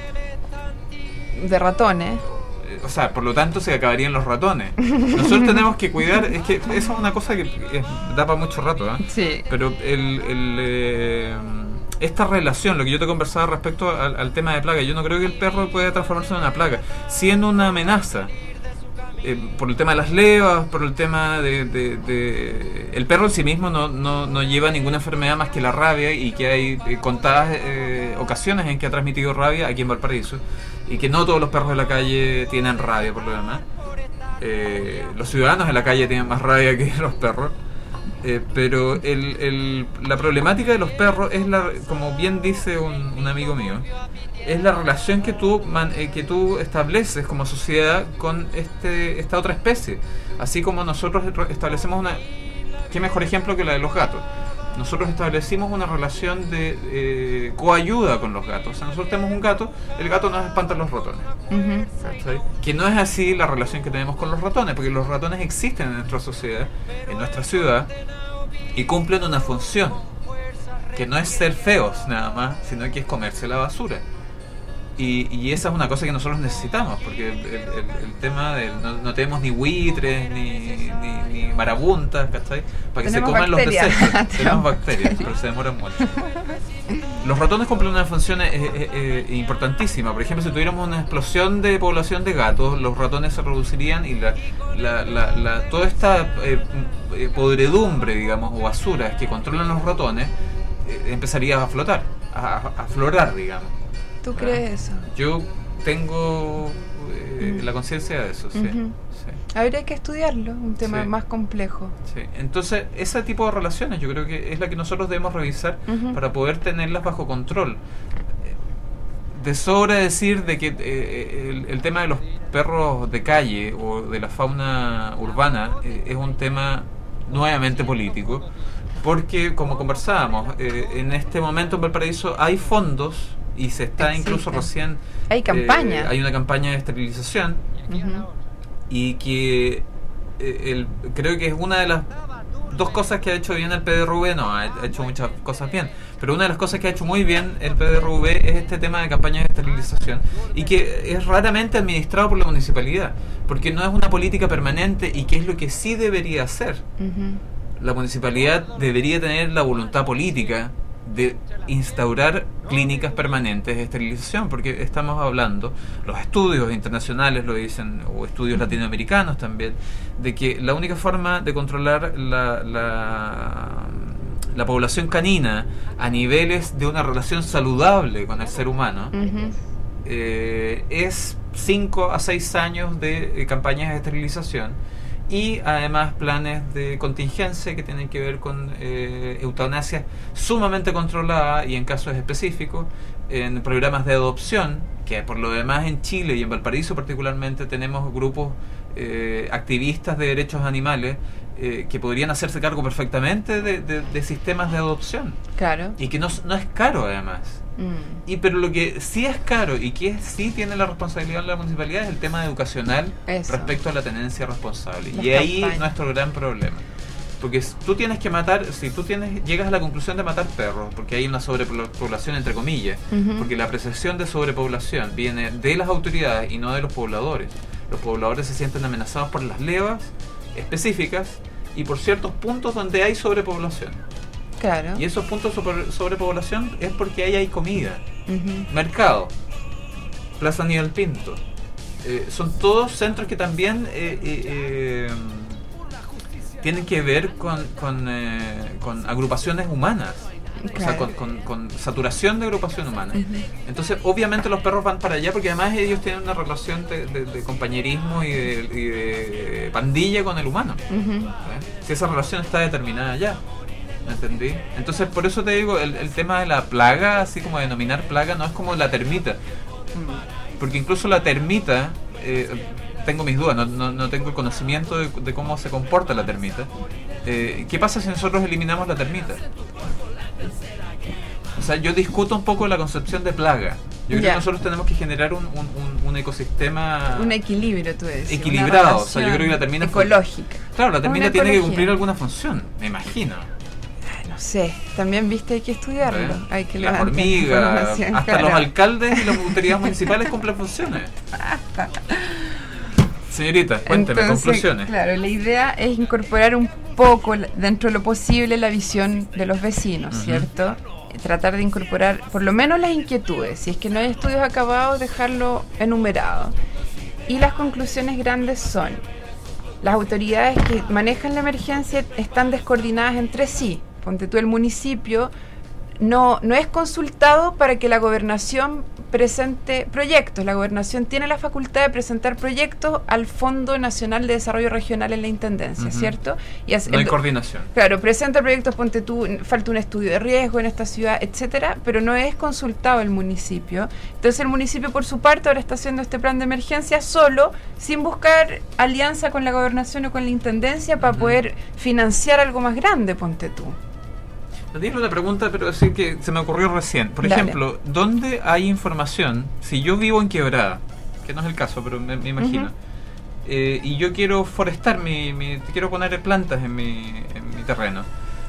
De ratones. eh, o sea, por lo tanto se acabarían los ratones. Nosotros tenemos que cuidar, es que eso es una cosa que eh, da para mucho rato, ¿eh? Sí. Pero el, el, eh, esta relación, lo que yo te conversaba respecto al, al tema de plaga, yo no creo que el perro pueda transformarse en una plaga, siendo una amenaza. Eh, por el tema de las levas, por el tema de, de, de... el perro en sí mismo no, no, no lleva ninguna enfermedad más que la rabia, y que hay eh, contadas eh, ocasiones en que ha transmitido rabia aquí en Valparaíso, y que no todos los perros de la calle tienen rabia por lo demás. Eh, los ciudadanos de la calle tienen más rabia que los perros. Eh, pero el, el, la problemática de los perros es, la, como bien dice un, un amigo mío, es la relación que tú, man, eh, que tú estableces como sociedad con este, esta otra especie. Así como nosotros establecemos una... ¿Qué mejor ejemplo que la de los gatos? Nosotros establecimos una relación de eh, coayuda con los gatos. O sea, nosotros tenemos un gato, el gato nos espanta los ratones. Uh-huh. ¿Cachai? Que no es así la relación que tenemos con los ratones, porque los ratones existen en nuestra sociedad, en nuestra ciudad, y cumplen una función, que no es ser feos nada más, sino que es comerse la basura. Y, y esa es una cosa que nosotros necesitamos, porque el, el, el, el tema de no, no tenemos ni buitres, ni, ni, ni marabuntas, ¿cachai? Para que tenemos se coman bacterias. Los desechos. Tenemos bacterias, pero se demoran mucho. Los ratones cumplen una función eh, eh, eh, importantísima. Por ejemplo, si tuviéramos una explosión de población de gatos, los ratones se reducirían y la, la, la, la, toda esta eh, eh, podredumbre, digamos, o basura que controlan los ratones, eh, empezaría a flotar, a, a aflorar, digamos. ¿Tú crees eso? Yo tengo eh, Mm. la conciencia de eso, sí, Ujú. sí. Habría que estudiarlo, un tema Sí. más complejo. Sí. Entonces, ese tipo de relaciones yo creo que es la que nosotros debemos revisar Ujú. para poder tenerlas bajo control. Eh, De sobra decir de que eh, el, el tema de los perros de calle o de la fauna urbana eh, es un tema nuevamente político, porque como conversábamos, eh, en este momento en Valparaíso hay fondos y se está Existe. incluso recién... Hay campaña. eh, hay una campaña de esterilización Ujú. y que eh, el, creo que es una de las dos cosas que ha hecho bien el P D R V. No, ha ha hecho muchas cosas bien, pero una de las cosas que ha hecho muy bien el P D R V es este tema de campaña de esterilización, y que es raramente administrado por la municipalidad, porque no es una política permanente, y que es lo que sí debería hacer. Ujú. La municipalidad debería tener la voluntad política de instaurar clínicas permanentes de esterilización, porque estamos hablando, los estudios internacionales lo dicen, o estudios latinoamericanos también, de que la única forma de controlar la, la, la población canina a niveles de una relación saludable con el ser humano Ujú. eh, es cinco a seis años de eh, campañas de esterilización, y además planes de contingencia que tienen que ver con eh, eutanasia sumamente controlada, y en casos específicos en programas de adopción, que por lo demás en Chile y en Valparaíso particularmente tenemos grupos eh, activistas de derechos animales eh, que podrían hacerse cargo perfectamente de, de, de sistemas de adopción, Claro. y que no, no es caro además. Mm. Y pero lo que sí es caro y que sí tiene la responsabilidad de la municipalidad es el tema educacional Eso. respecto a la tenencia responsable. Las y ahí campañas. nuestro gran problema. Porque si tú tienes que matar, si tú tienes llegas a la conclusión de matar perros, porque hay una sobrepoblación entre comillas, Ujú. porque la apreciación de sobrepoblación viene de las autoridades y no de los pobladores. Los pobladores se sienten amenazados por las levas específicas y por ciertos puntos donde hay sobrepoblación. Claro. Y esos puntos sobre sobrepoblación es porque ahí hay comida, Ujú. mercado, Plaza Aníbal Pinto. Eh, son todos centros que también eh, eh, eh, tienen que ver con, con, eh, con agrupaciones humanas. O sea, Claro. con, con, con saturación de agrupación humana. Entonces, obviamente los perros van para allá porque además ellos tienen una relación de, de- de compañerismo y de, y de pandilla con el humano. Ujú. ¿Eh? Si esa relación está determinada ya. ¿Me entendí? Entonces, por eso te digo, el, el tema de la plaga, así como denominar plaga, no es como la termita. Porque incluso la termita, eh, tengo mis dudas, no, no, no tengo el conocimiento de, de cómo se comporta la termita. Eh, ¿Qué pasa si nosotros eliminamos la termita? O sea, yo discuto un poco la concepción de plaga. Yo creo Ya. que nosotros tenemos que generar un, un, un, un ecosistema Un equilibrio, tú decías. equilibrado. una O sea, yo creo que la termita ecológica. Claro, la termita Una tiene que ecología. cumplir alguna función, me imagino. Ay, no sé, también viste, hay que estudiarlo. ¿Eh? Hay que Las levantar hormigas, información, hasta claro. los alcaldes y las autoridades municipales cumplen funciones. Señorita, cuénteme, Entonces, conclusiones. Claro, la idea es incorporar un poco, la- dentro de lo posible, la visión de los vecinos, Ujú. ¿cierto? tratar de incorporar por lo menos las inquietudes. Si es que no hay estudios acabados, dejarlo enumerado. Y las conclusiones grandes son: las autoridades que manejan la emergencia están descoordinadas entre sí. Ponte tú, el municipio no, no es consultado para que la gobernación presente proyectos. La gobernación tiene la facultad de presentar proyectos al Fondo Nacional de Desarrollo Regional en la Intendencia, uh-huh. ¿cierto? Y hace, no hay el, coordinación. Claro, presenta proyectos, ponte tú, falta un estudio de riesgo en esta ciudad, etcétera, pero no es consultado el municipio. Entonces el municipio, por su parte, ahora está haciendo este plan de emergencia solo, sin buscar alianza con la gobernación o con la Intendencia para uh-huh. poder financiar algo más grande, ponte tú. Tienes una pregunta, pero sí que se me ocurrió recién. Por Dale. ejemplo, ¿dónde hay información? Si yo vivo en Quebrada, que no es el caso, pero me, me imagino, uh-huh. eh, y yo quiero forestar, mi, mi, quiero poner plantas en mi, en mi terreno.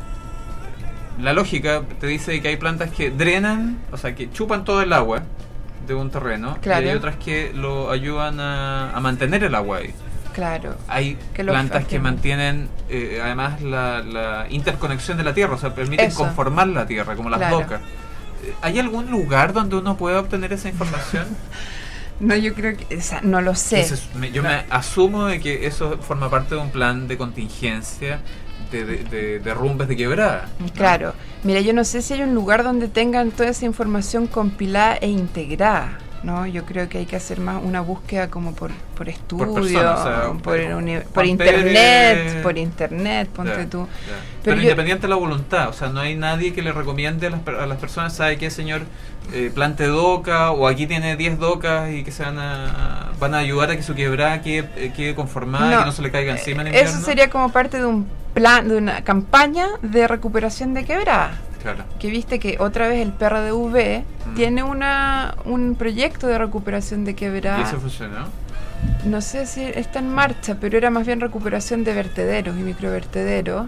La lógica te dice que hay plantas que drenan, o sea, que chupan todo el agua de un terreno, claro. y hay otras que lo ayudan a, a mantener el agua ahí. Claro. Hay que plantas que mantienen eh, además la, la interconexión de la tierra, o sea, permiten Eso. conformar la tierra, como las claro. docas. ¿Hay algún lugar donde uno pueda obtener esa información? No, yo creo que esa, no lo sé. Entonces, me, yo no. me asumo de que eso forma parte de un plan de contingencia de, de, de derrumbes de quebrada. Claro. ¿No? Mira, yo no sé si hay un lugar donde tengan toda esa información compilada e integrada. No, yo creo que hay que hacer más una búsqueda como por por estudio, por, persona, o sea, por, uni- por internet, Pérez, por internet, ponte ya, tú. Ya. Pero, Pero yo, independiente de la voluntad, o sea, no hay nadie que le recomiende a las, a las personas, ¿sabe qué, señor? Eh, plante doca, o aquí tiene diez docas y que se van a van a ayudar a que su quebrada quede, quede conformada, no, que no se le caiga encima en invierno. Eso sería como parte de un plan, de una campaña de recuperación de quebrada. Claro. Que viste que otra vez el P R D V mm. tiene una un proyecto de recuperación de quebrada. ¿Y eso funcionó? No sé si está en marcha, pero era más bien recuperación de vertederos y microvertederos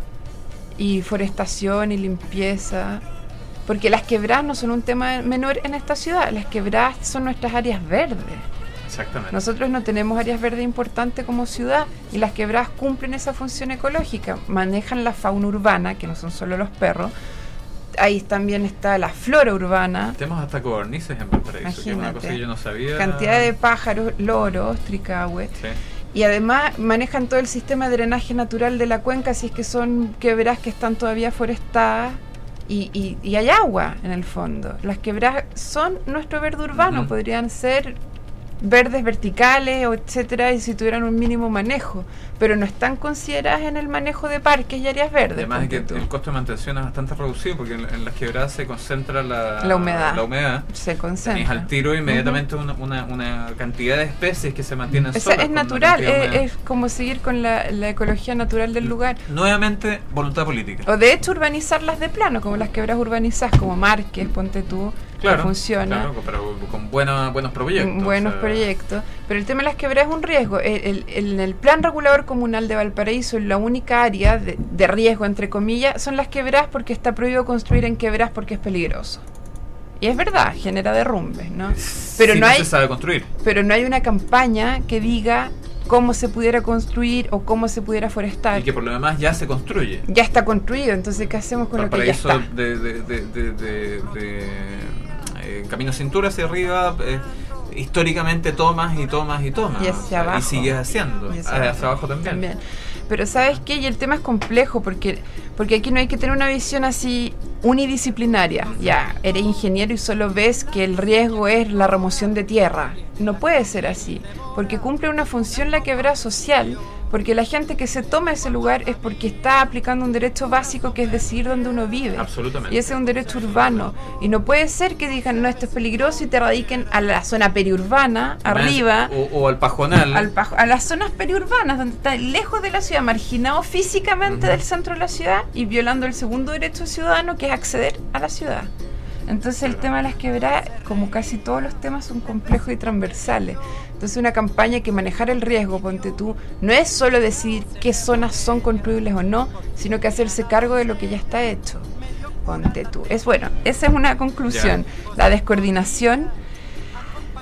y forestación y limpieza, porque las quebradas no son un tema menor en esta ciudad. Las quebradas son nuestras áreas verdes. Exactamente. Nosotros no tenemos áreas verdes importantes como ciudad y las quebradas cumplen esa función ecológica, manejan la fauna urbana, que no son solo los perros. Ahí también está la flora urbana. Tenemos hasta codornices en Valparaíso, que es una cosa que yo no sabía. Cantidad de pájaros, loros, tricahue. Sí. Y además manejan todo el sistema de drenaje natural de la cuenca, si es que son quebradas que están todavía forestadas. Y, y, y hay agua en el fondo. Las quebradas son nuestro verde urbano, uh-huh. podrían ser verdes verticales, o etcétera, y si tuvieran un mínimo manejo, pero no están consideradas en el manejo de parques y áreas verdes. Además de que tú. el costo de mantención es bastante reducido, porque en, en las quebradas se concentra la, la humedad. La humedad. Se concentra. Tenés al tiro inmediatamente uh-huh. una, una, una cantidad de especies que se mantienen o solas. Sea, es natural, es, es como seguir con la, la ecología natural del lugar. Nuevamente, voluntad política. O de hecho urbanizarlas de plano, como las quebradas urbanizadas, como Márquez, ponte tú, claro, que funciona. Claro, pero con buena, buenos proyectos. Buenos o sea, proyectos. Pero el tema de las quebradas es un riesgo. El, el, el, en el plan regulador comunal de Valparaíso, la única área de, de riesgo, entre comillas, son las quebradas, porque está prohibido construir en quebradas porque es peligroso. Y es verdad, genera derrumbes, ¿no? Pero sí, no, no hay, se sabe construir. Pero no hay una campaña que diga cómo se pudiera construir o cómo se pudiera forestar. Y que por lo demás ya se construye. Ya está construido, entonces ¿qué hacemos con Valparaíso lo que ya está? de, de, de, de, de, de eh, Camino Cintura hacia arriba, eh, históricamente tomas y tomas y tomas. Y hacia o sea, abajo. Y sigues haciendo. Y hacia, hacia abajo, abajo también. también. Pero ¿sabes qué? Y el tema es complejo porque porque aquí no hay que tener una visión así unidisciplinaria. Ya, eres ingeniero y solo ves que el riesgo es la remoción de tierra. No puede ser así, porque cumple una función la quebrada social, porque la gente que se toma ese lugar es porque está aplicando un derecho básico, que es decidir dónde uno vive. Absolutamente. Y ese es un derecho urbano. Y no puede ser que digan, no, esto es peligroso y te radiquen a la zona periurbana, arriba. O, o al pajonal. Al pajo, a las zonas periurbanas, donde está lejos de la ciudad, marginado físicamente uh-huh. del centro de la ciudad y violando el segundo derecho ciudadano, que es acceder a la ciudad. Entonces el tema de las quebradas, como casi todos los temas, son complejos y transversales. Entonces una campaña que manejar el riesgo, ponte tú, no es solo decidir qué zonas son construibles o no, sino que hacerse cargo de lo que ya está hecho. Ponte tú. Es bueno, esa es una conclusión. Ya. La descoordinación.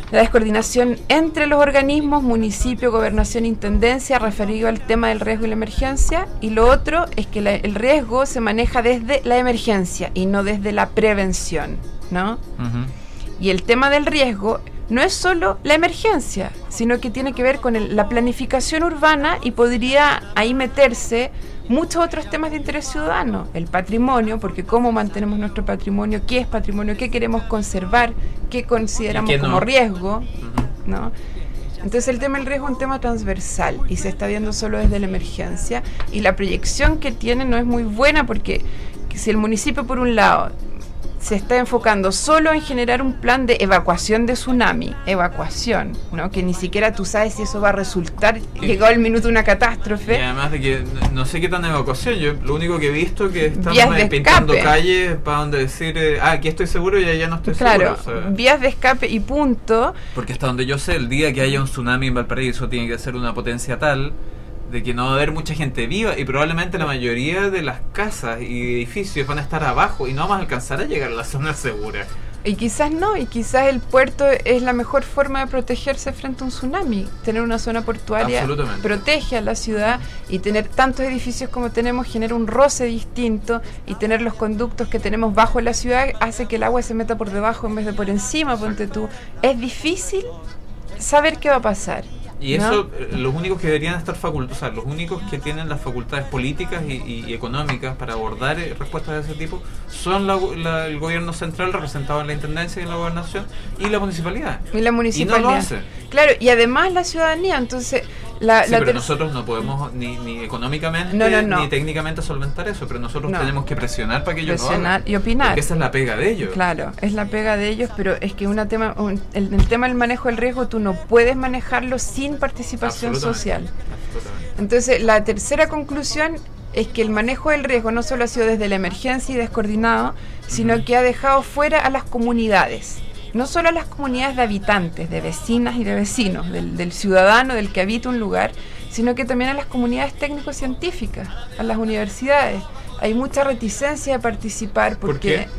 La descoordinación entre los organismos, municipio, gobernación, intendencia, referido al tema del riesgo y la emergencia. Y lo otro es que la, el riesgo se maneja desde la emergencia y no desde la prevención, ¿no? Ujú. Y el tema del riesgo no es solo la emergencia, sino que tiene que ver con el- la planificación urbana y podría ahí meterse muchos otros temas de interés ciudadano. El patrimonio, porque cómo mantenemos nuestro patrimonio, qué es patrimonio, qué queremos conservar, qué consideramos ¿Y qué no? como riesgo, Ujú. ¿no? Entonces el tema del riesgo es un tema transversal y se está viendo solo desde la emergencia, y la proyección que tiene no es muy buena, porque si el municipio por un lado se está enfocando solo en generar un plan de evacuación de tsunami, evacuación, ¿no? Que ni siquiera tú sabes si eso va a resultar, llegado el minuto de una Y catástrofe. además de que no- no sé qué tan evacuación, yo lo único que he visto que están Vías de eh, pintando escape. calles para donde decir, eh, ah, aquí estoy seguro y allá no estoy Claro, seguro. o sea, vías de escape y punto. porque hasta donde yo sé, el día que haya un tsunami en Valparaíso tiene que ser una potencia tal de que no va a haber mucha gente viva y probablemente la mayoría de las casas y edificios van a estar abajo y no vamos a alcanzar a llegar a la zona segura. Y quizás no, y quizás el puerto es la mejor forma de protegerse frente a un tsunami. Tener una zona portuaria Absolutamente. protege a la ciudad, y tener tantos edificios como tenemos genera un roce distinto, y tener los conductos que tenemos bajo la ciudad hace que el agua se meta por debajo en vez de por encima, ponte tú. Es difícil saber qué va a pasar. Y ¿no? eso, eh, los únicos que deberían estar facultados, o sea, los únicos que tienen las facultades políticas y, y- y económicas para abordar eh, respuestas de ese tipo son la- la- el gobierno central representado en la intendencia y en la gobernación y la municipalidad. Y la municipalidad. Y no lo hace. Claro, y además la ciudadanía, entonces... La, Sí, la pero ter- nosotros no podemos ni, ni económicamente No, no, no. ni técnicamente solventar eso, pero nosotros No. tenemos que presionar para que ellos lo Presionar hagan. y opinar. Porque esa es la pega de ellos. Claro, es la pega de ellos, pero es que una tema, un- el, el tema del manejo del riesgo tú no puedes manejarlo sin participación Absolutamente. social. Absolutamente. Entonces, la tercera conclusión es que el manejo del riesgo no solo ha sido desde la emergencia y descoordinado, sino Ujú. que ha dejado fuera a las comunidades. No solo a las comunidades de habitantes, de vecinas y de vecinos, del, del ciudadano, del que habita un lugar, sino que también a las comunidades técnico-científicas, a las universidades. Hay mucha reticencia de participar ¿Por porque, qué?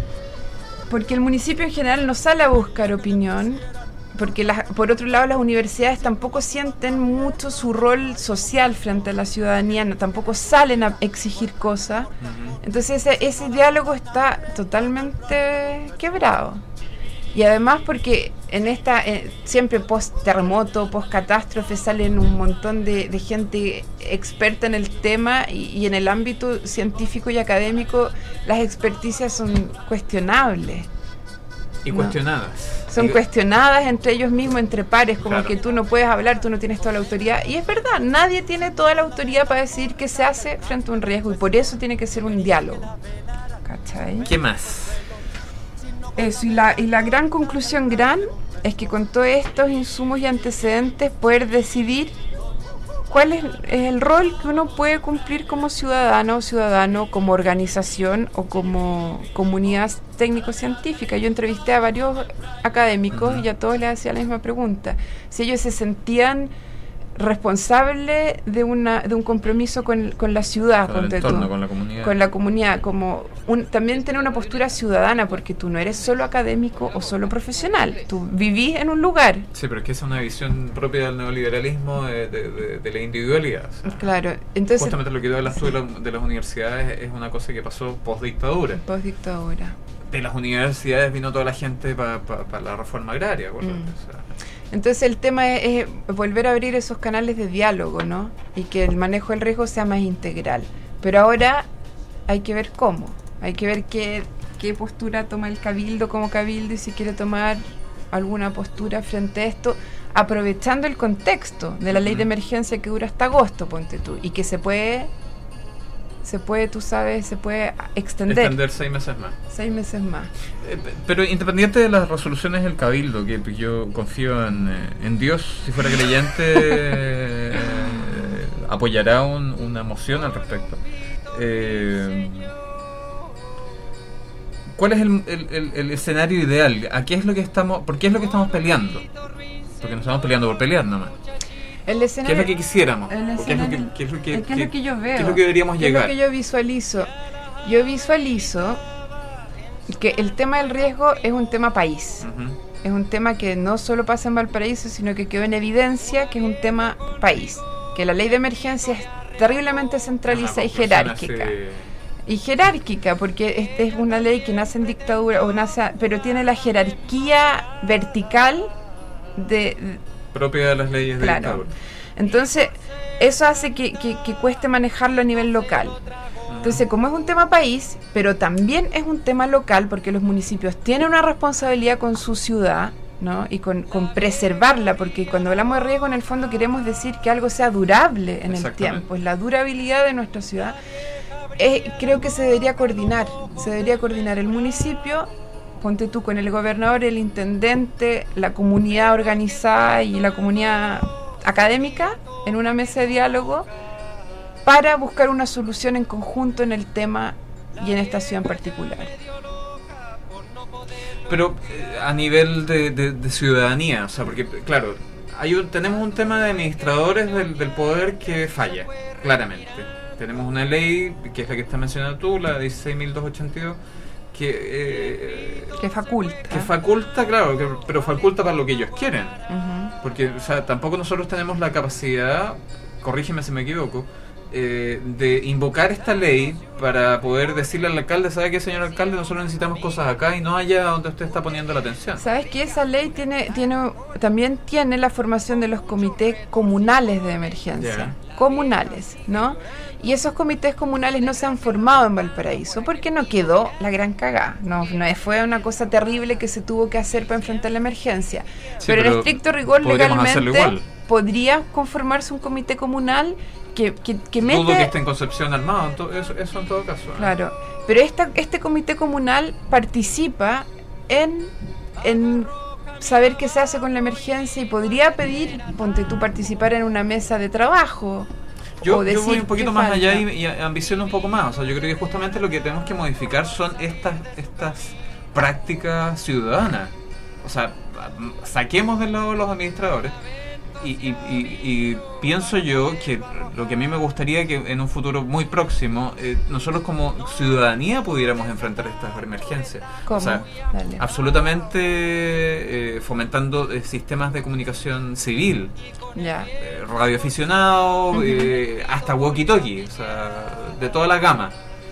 porque el municipio en general no sale a buscar opinión, porque las- por otro lado las universidades tampoco sienten mucho su rol social frente a la ciudadanía, no, tampoco salen a exigir cosas. Ujú. Entonces ese, ese diálogo está totalmente quebrado. Y además porque en esta, eh, siempre post terremoto, post catástrofe, salen un montón de, de gente experta en el tema, y, y en el ámbito científico y académico las experticias son cuestionables. Y No. cuestionadas. Son Y- cuestionadas entre ellos mismos, entre pares, como Claro. que tú no puedes hablar, tú no tienes toda la autoridad. Y es verdad, nadie tiene toda la autoridad para decir qué se hace frente a un riesgo, y por eso tiene que ser un diálogo. ¿Cachai? ¿Qué más? Eso, y la, y la gran conclusión gran es que con todos estos insumos y antecedentes poder decidir cuál es, es el rol que uno puede cumplir como ciudadano o ciudadano, como organización o como comunidad técnico-científica. Yo entrevisté a varios académicos Ujú. y a todos les hacía la misma pregunta. Si ellos se sentían responsables de una de un compromiso con, con la ciudad, Con el ponte entorno, tú, con la comunidad. con la comunidad, como un, también tener una postura ciudadana, porque tú no eres solo académico o solo profesional, tú vivís en un lugar. Sí, pero es que esa es una visión propia del neoliberalismo de, de- de- de la individualidad. o sea, Claro, entonces, justamente lo que tú hablas tú de, la- de las universidades es una cosa que pasó post dictadura. post dictadura. De las universidades vino toda la gente para la reforma agraria, acuérdate, Mm. o sea, Entonces el tema es, es volver a abrir esos canales de diálogo, ¿no? Y que el manejo del riesgo sea más integral. Pero ahora hay que ver cómo, hay que ver qué, qué postura toma el cabildo como cabildo, y si quiere tomar alguna postura frente a esto, aprovechando el contexto de la ley de Ujú. emergencia que dura hasta agosto, ponte tú, y que se puede, se puede, tú sabes, se puede extender, extender seis meses más. seis meses más. Eh, pe- Pero independiente de las resoluciones del Cabildo, que yo confío en, eh, en Dios, si fuera creyente, eh, apoyará un- una moción al respecto. Eh, ¿Cuál es el, el- el- el escenario ideal? ¿A qué es lo que estamos, ¿Por qué es lo que estamos peleando? Porque nos estamos peleando por pelear nada más. El ¿Qué es escenario, lo que quisiéramos? el ¿O ¿Qué es lo que, escenario- qué es lo que, es que es lo que yo veo. qué es lo que deberíamos ¿Qué es llegar? lo que yo visualizo? Yo visualizo que el tema del riesgo es un tema país. Ujú. Es un tema que no solo pasa en Valparaíso, sino que quedó en evidencia que es un tema país. Que la ley de emergencia es terriblemente centralizada y jerárquica. Así... Y jerárquica, porque esta es una ley que nace en dictadura, o nace, pero tiene la jerarquía vertical de... propia de las leyes de claro. dictadura. Entonces, eso hace que, que, que cueste manejarlo a nivel local. Entonces, como es un tema país, pero también es un tema local, porque los municipios tienen una responsabilidad con su ciudad, ¿no? Y con, con preservarla, porque cuando hablamos de riesgo, en el fondo queremos decir que algo sea durable en el tiempo, es la durabilidad de nuestra ciudad. Eh, creo que se debería coordinar, se debería coordinar el municipio, ponte tú con el gobernador, el intendente, la comunidad organizada y la comunidad académica en una mesa de diálogo para buscar una solución en conjunto en el tema y en esta ciudad en particular. Pero eh, a nivel de, de, de ciudadanía, o sea, porque claro, hay un, tenemos un tema de administradores del, del poder que falla, claramente. Tenemos una ley, que es la que estás mencionando tú, la dieciséis mil doscientos ochenta y dos, que... Eh, que faculta. Que faculta, claro, que, pero faculta para lo que ellos quieren. Uh-huh. Porque, o sea, tampoco nosotros tenemos la capacidad, corrígeme si me equivoco, eh, de invocar esta ley para poder decirle al alcalde, ¿sabe qué, señor alcalde? Nosotros necesitamos cosas acá y no allá donde usted está poniendo la atención. ¿Sabes que esa ley tiene, tiene también tiene la formación de los comités comunales de emergencia? Yeah. Comunales, ¿no? Y esos comités comunales no se han formado en Valparaíso porque no quedó la gran cagada. No, no fue una cosa terrible que se tuvo que hacer para enfrentar la emergencia. Sí, pero, pero en estricto rigor, legalmente, podría conformarse un comité comunal que, que, que mete... Dudo que esté en Concepción armado, to, eso, eso en todo caso. ¿eh? Claro, pero esta, este comité comunal participa en... en saber qué se hace con la emergencia y podría pedir, ponte tú, participar en una mesa de trabajo. Yo, yo voy un poquito más falta. allá y, y ambiciono un poco más. O sea, yo creo que justamente lo que tenemos que modificar son estas estas prácticas ciudadanas. O sea, saquemos de lado los administradores y, y, y, y pienso yo que lo que a mí me gustaría que en un futuro muy próximo eh, nosotros como ciudadanía pudiéramos enfrentar estas emergencias. ¿Cómo? O sea, Dale. absolutamente eh, fomentando eh, sistemas de comunicación civil, ya. eh, radioaficionado, uh-huh. eh, hasta walkie-talkie, o sea, de toda la gama.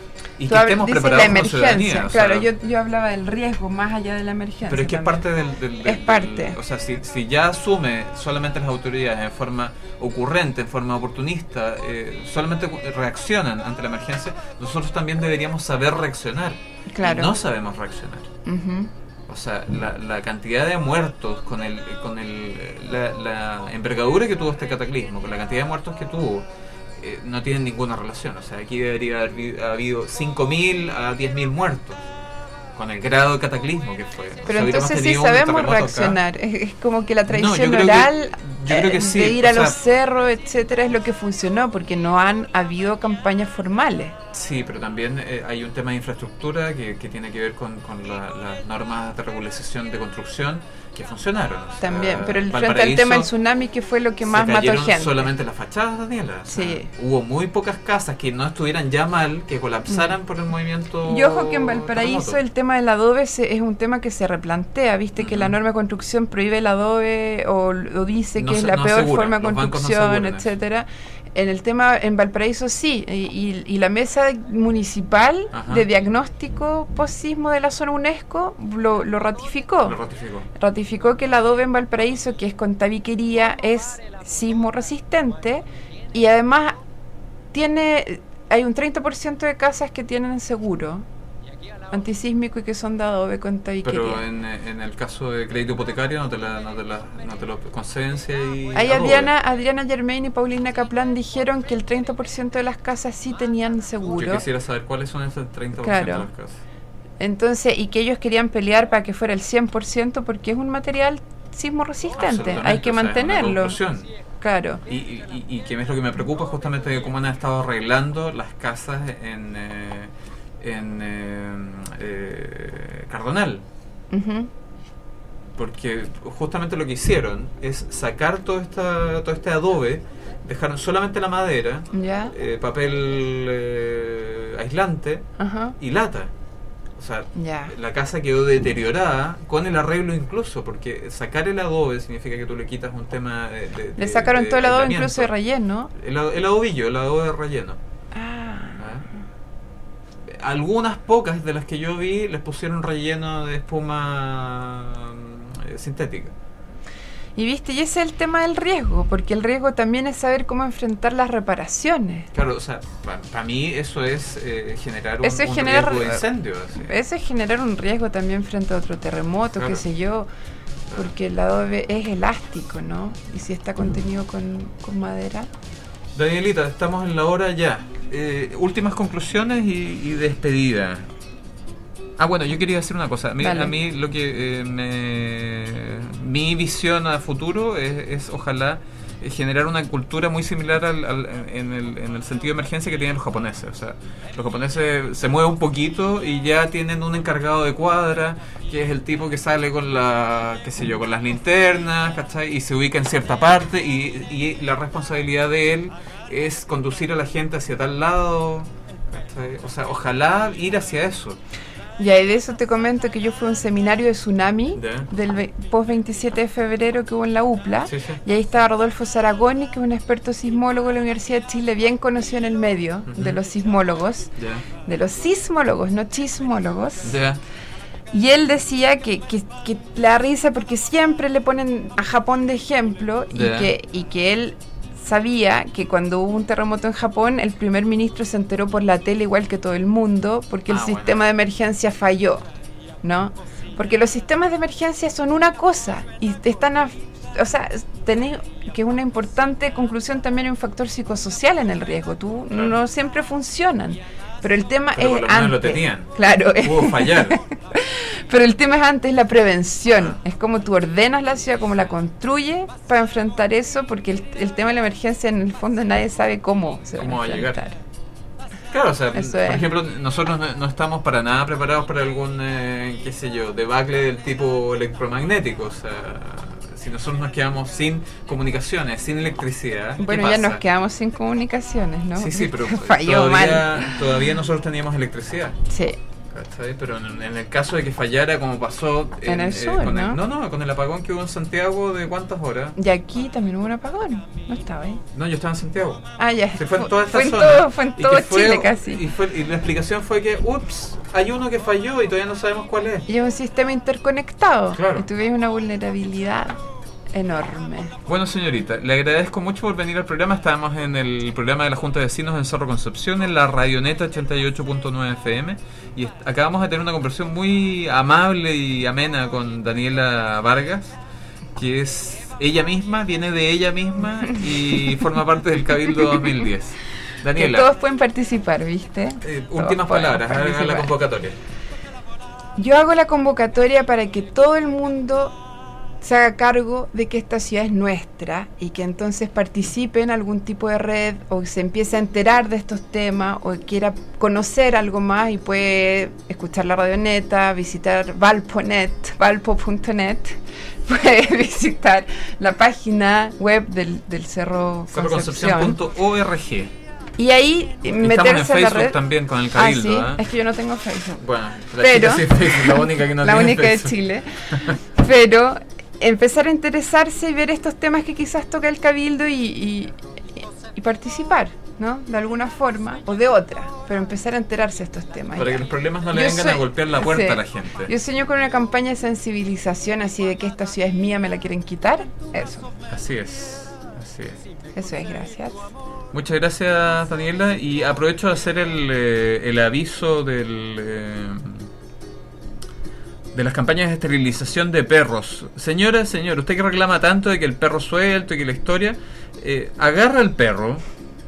Y que estemos preparados como ciudadanía. Claro, o sea, yo, yo hablaba del riesgo más allá de la emergencia. Pero es que también. es parte del... del, del es parte. Del, o sea, si, si ya asume solamente las autoridades en forma ocurrente, en forma oportunista, eh, solamente reaccionan ante la emergencia, nosotros también deberíamos saber reaccionar. Claro. Y no sabemos reaccionar. Uh-huh. O sea, la, la cantidad de muertos con el con el la, la envergadura que tuvo este cataclismo, con la cantidad de muertos que tuvo, Eh, no tienen ninguna relación. O sea, aquí debería haber habido cinco mil a diez mil muertos con el grado de cataclismo que fue. Pero o sea, entonces sí sabemos reaccionar. Es, es como que la tradición no, oral que, yo creo que eh, sí, de ir a sea, los cerros, etcétera, es lo que funcionó, porque no han habido campañas formales. Sí, pero también eh, hay un tema de infraestructura que, que tiene que ver con, con la, las normas de regularización de construcción que funcionaron. O sea, también, pero el, frente al tema del tsunami, que fue lo que más mató gente. Solamente las fachadas, Daniela. O sea, sí. Hubo muy pocas casas que no estuvieran ya mal, que colapsaran mm. por el movimiento. Y ojo que en Valparaíso terremoto. El tema del adobe se, es un tema que se replantea. Viste uh-huh. que la norma de construcción prohíbe el adobe o, o dice no que se, es la no peor asegura, forma de construcción, no etcétera. En el tema, en Valparaíso sí, y, y, y la mesa municipal Ajá. de diagnóstico post-sismo de la zona UNESCO lo, lo ratificó. Lo ratificó. Ratificó que el adobe en Valparaíso, que es con tabiquería, es sismo resistente y además tiene hay un treinta por ciento de casas que tienen seguro antisísmico y que son de adobe con tabiquería. Pero en, en el caso de crédito hipotecario no te, la, no te, la, no te lo conceden si hay Ahí adobe. Adriana, Adriana Germain y Paulina Kaplan dijeron que el treinta por ciento de las casas sí tenían seguro. Yo quisiera saber cuáles son esos treinta por ciento claro. de las casas. Entonces, y que ellos querían pelear para que fuera el cien por ciento porque es un material sismo resistente, hay que o sea, mantenerlo. Claro. Y, y, y que es lo que me preocupa justamente de cómo han estado arreglando las casas en... Eh, en eh, eh, Cardonal uh-huh. porque justamente lo que hicieron es sacar todo esta todo este adobe, dejaron solamente la madera, ¿Ya? eh, papel eh, aislante uh-huh. y lata O sea, Ya. la casa quedó deteriorada con el arreglo incluso, porque sacar el adobe significa que tú le quitas un tema de... de- Le de- sacaron de todo el adobe, aislamiento. incluso de relleno. El, ado- el adobillo, el adobe de relleno. Ah. ¿Ah? Algunas pocas de las que yo vi les pusieron relleno de espuma eh, sintética. Y viste, y ese es el tema del riesgo, porque el riesgo también es saber cómo enfrentar las reparaciones. Claro, o sea, para mí eso es eh, generar un, Eso es un generar- riesgo de incendio. Así. Eso es generar un riesgo también frente a otro terremoto, Claro. qué sé yo, porque el adobe es elástico, ¿no? Y si está contenido con, con madera. Danielita, estamos en la hora ya. Eh, últimas conclusiones y, y despedida. Ah, bueno, yo quería decir una cosa. A mí, Dale. a mí lo que eh, me, mi visión a futuro es, es ojalá eh, generar una cultura muy similar al, al- en, el, en el sentido de emergencia que tienen los japoneses. O sea, los japoneses se mueven un poquito y ya tienen un encargado de cuadra, que es el tipo que sale con la, qué sé yo, con las linternas, ¿cachai? Y se ubica en cierta parte y, y la responsabilidad de él es conducir a la gente hacia tal lado, ¿cachai? O sea, ojalá ir hacia eso. Y ahí de eso te comento que yo fui a un seminario de tsunami Ya. del ve- post veintisiete de febrero que hubo en la U P L A. Sí, sí. Y ahí estaba Rodolfo Zaragoni, que es un experto sismólogo de la Universidad de Chile, bien conocido en el medio Ujú. de los sismólogos, Ya, de los sismólogos, no chismólogos. ya. Y él decía que, que, que le da risa porque siempre le ponen a Japón de ejemplo y, Ya. que, y que él sabía que cuando hubo un terremoto en Japón, el primer ministro se enteró por la tele igual que todo el mundo porque el Ah, bueno. sistema de emergencia falló, ¿no? Porque los sistemas de emergencia son una cosa y te están... A, o sea, tenés que una importante conclusión también hay un factor psicosocial en el riesgo. Tú Claro. no siempre funcionan. Pero el tema Pero es por lo menos antes. lo tenían. Claro. Pudo fallar. Pero el tema es antes la prevención. Es como tú ordenas la ciudad, cómo la construyes para enfrentar eso, porque el, el tema de la emergencia en el fondo nadie sabe cómo se ¿Cómo va a llegar? enfrentar. Claro, o sea, Eso por es. ejemplo, nosotros no, no estamos para nada preparados para algún, eh, qué sé yo, debacle del tipo electromagnético. O sea, si nosotros nos quedamos sin comunicaciones, sin electricidad, ¿qué Bueno, ya pasa? nos quedamos sin comunicaciones, ¿no? Sí, sí, pero falló todavía, mal. todavía nosotros teníamos electricidad. Sí. ¿Cachai? Pero en, en el caso de que fallara como pasó En el sur, con ¿no? el, no, no, con el apagón que hubo en Santiago de cuántas horas. Y aquí también hubo un apagón. No estaba ahí. No, yo estaba en Santiago. Ah, ya. Se fue en toda esta fue en zona. todo, fue en Y todo que fue- Chile casi. Y, fue- y la explicación fue que, ups, hay uno que falló y todavía no sabemos cuál es. Y es un sistema interconectado. Claro. Y tuvimos una vulnerabilidad enorme. Bueno, señorita, le agradezco mucho por venir al programa. Estábamos en el programa de la Junta de Vecinos en Cerro Concepción, en la Radioneta ochenta y ocho punto nueve F M. Y est- acabamos de tener una conversación muy amable y amena con Daniela Vargas, que es ella misma, viene de ella misma y forma parte del Cabildo dos mil diez. Que Daniela, todos pueden participar, ¿viste? eh, Todos últimas podemos palabras, haga la participar. convocatoria. Yo hago la convocatoria para que todo el mundo se haga cargo de que esta ciudad es nuestra y que entonces participe en algún tipo de red o se empiece a enterar de estos temas o quiera conocer algo más y puede escuchar la radioneta, visitar valpo.net, valpo.net, puede visitar la página web del, del Cerro cerro concepción Concepción punto org. y ahí Estamos en meterse a la Facebook red. también con el Ah, Cabildo. sí, ¿eh? es que yo no tengo Facebook. Bueno, la Pero- chica sí es Facebook, la única que no la tiene única de Facebook. Chile. Pero empezar a interesarse y ver estos temas que quizás toca el Cabildo y, y, y participar, ¿no? De alguna forma o de otra, pero empezar a enterarse de estos temas. Para ya. que los problemas no le Yo vengan a soy- golpear la puerta sí. a la gente. Yo sueño con una campaña de sensibilización así de que esta ciudad es mía, me la quieren quitar. Eso, Así es, así es. eso es, gracias. Muchas gracias, Daniela, y aprovecho de hacer el, eh, el aviso del eh, de las campañas de esterilización de perros. Señora, señor, usted que reclama tanto de que el perro suelto y que la historia, eh, agarra el perro,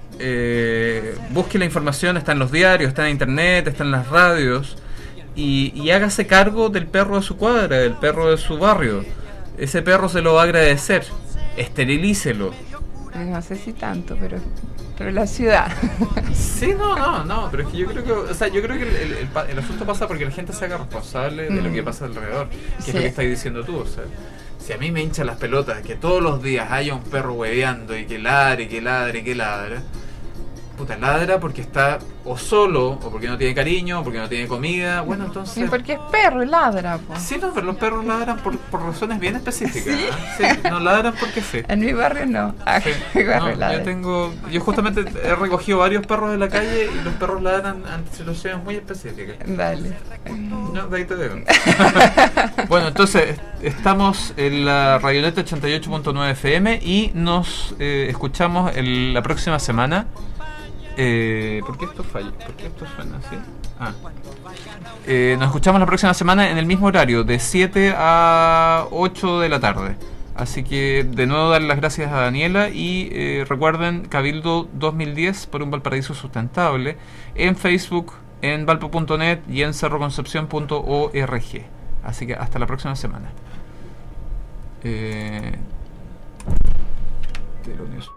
eh, busque la información, está en los diarios, está en internet, está en las radios, y, y hágase cargo del perro de su cuadra, del perro de su barrio. Ese perro se lo va a agradecer. Esterilícelo. No sé si tanto, pero, pero la ciudad. Sí, no, no, no, pero es que yo creo que, o sea, yo creo que el, el, el pa- el asunto pasa porque la gente se haga responsable de lo Mm. que pasa alrededor, que Sí. es lo que estás diciendo tú, o sea, si a mí me hinchan las pelotas que todos los días haya un perro hueveando y que ladre, y que ladre, y que ladre, puta, ladra porque está o solo, o porque no tiene cariño, o porque no tiene comida. Bueno, entonces... Y porque es perro y ladra, po. Sí, no, pero los perros ladran por, por razones bien específicas. ¿Sí? ¿Eh? Sí, no ladran porque sí. En mi barrio no. Ah, Sí. mi barrio No, ladra. yo tengo, yo justamente he recogido varios perros de la calle y los perros ladran ante situaciones muy específicas. Dale. No, de ahí te dejo. Bueno, entonces estamos en la Radioneta ochenta y ocho punto nueve F M y nos eh, escuchamos el, la próxima semana. Eh, ¿Por qué esto falla? ¿Por qué esto suena así? Ah. Eh, nos escuchamos la próxima semana en el mismo horario, de siete a ocho de la tarde. Así que de nuevo dar las gracias a Daniela y eh, recuerden Cabildo dos mil diez por un Valparaíso sustentable en Facebook, en valpo punto net y en cerro concepción punto org. Así que hasta la próxima semana. Eh, Teloneos.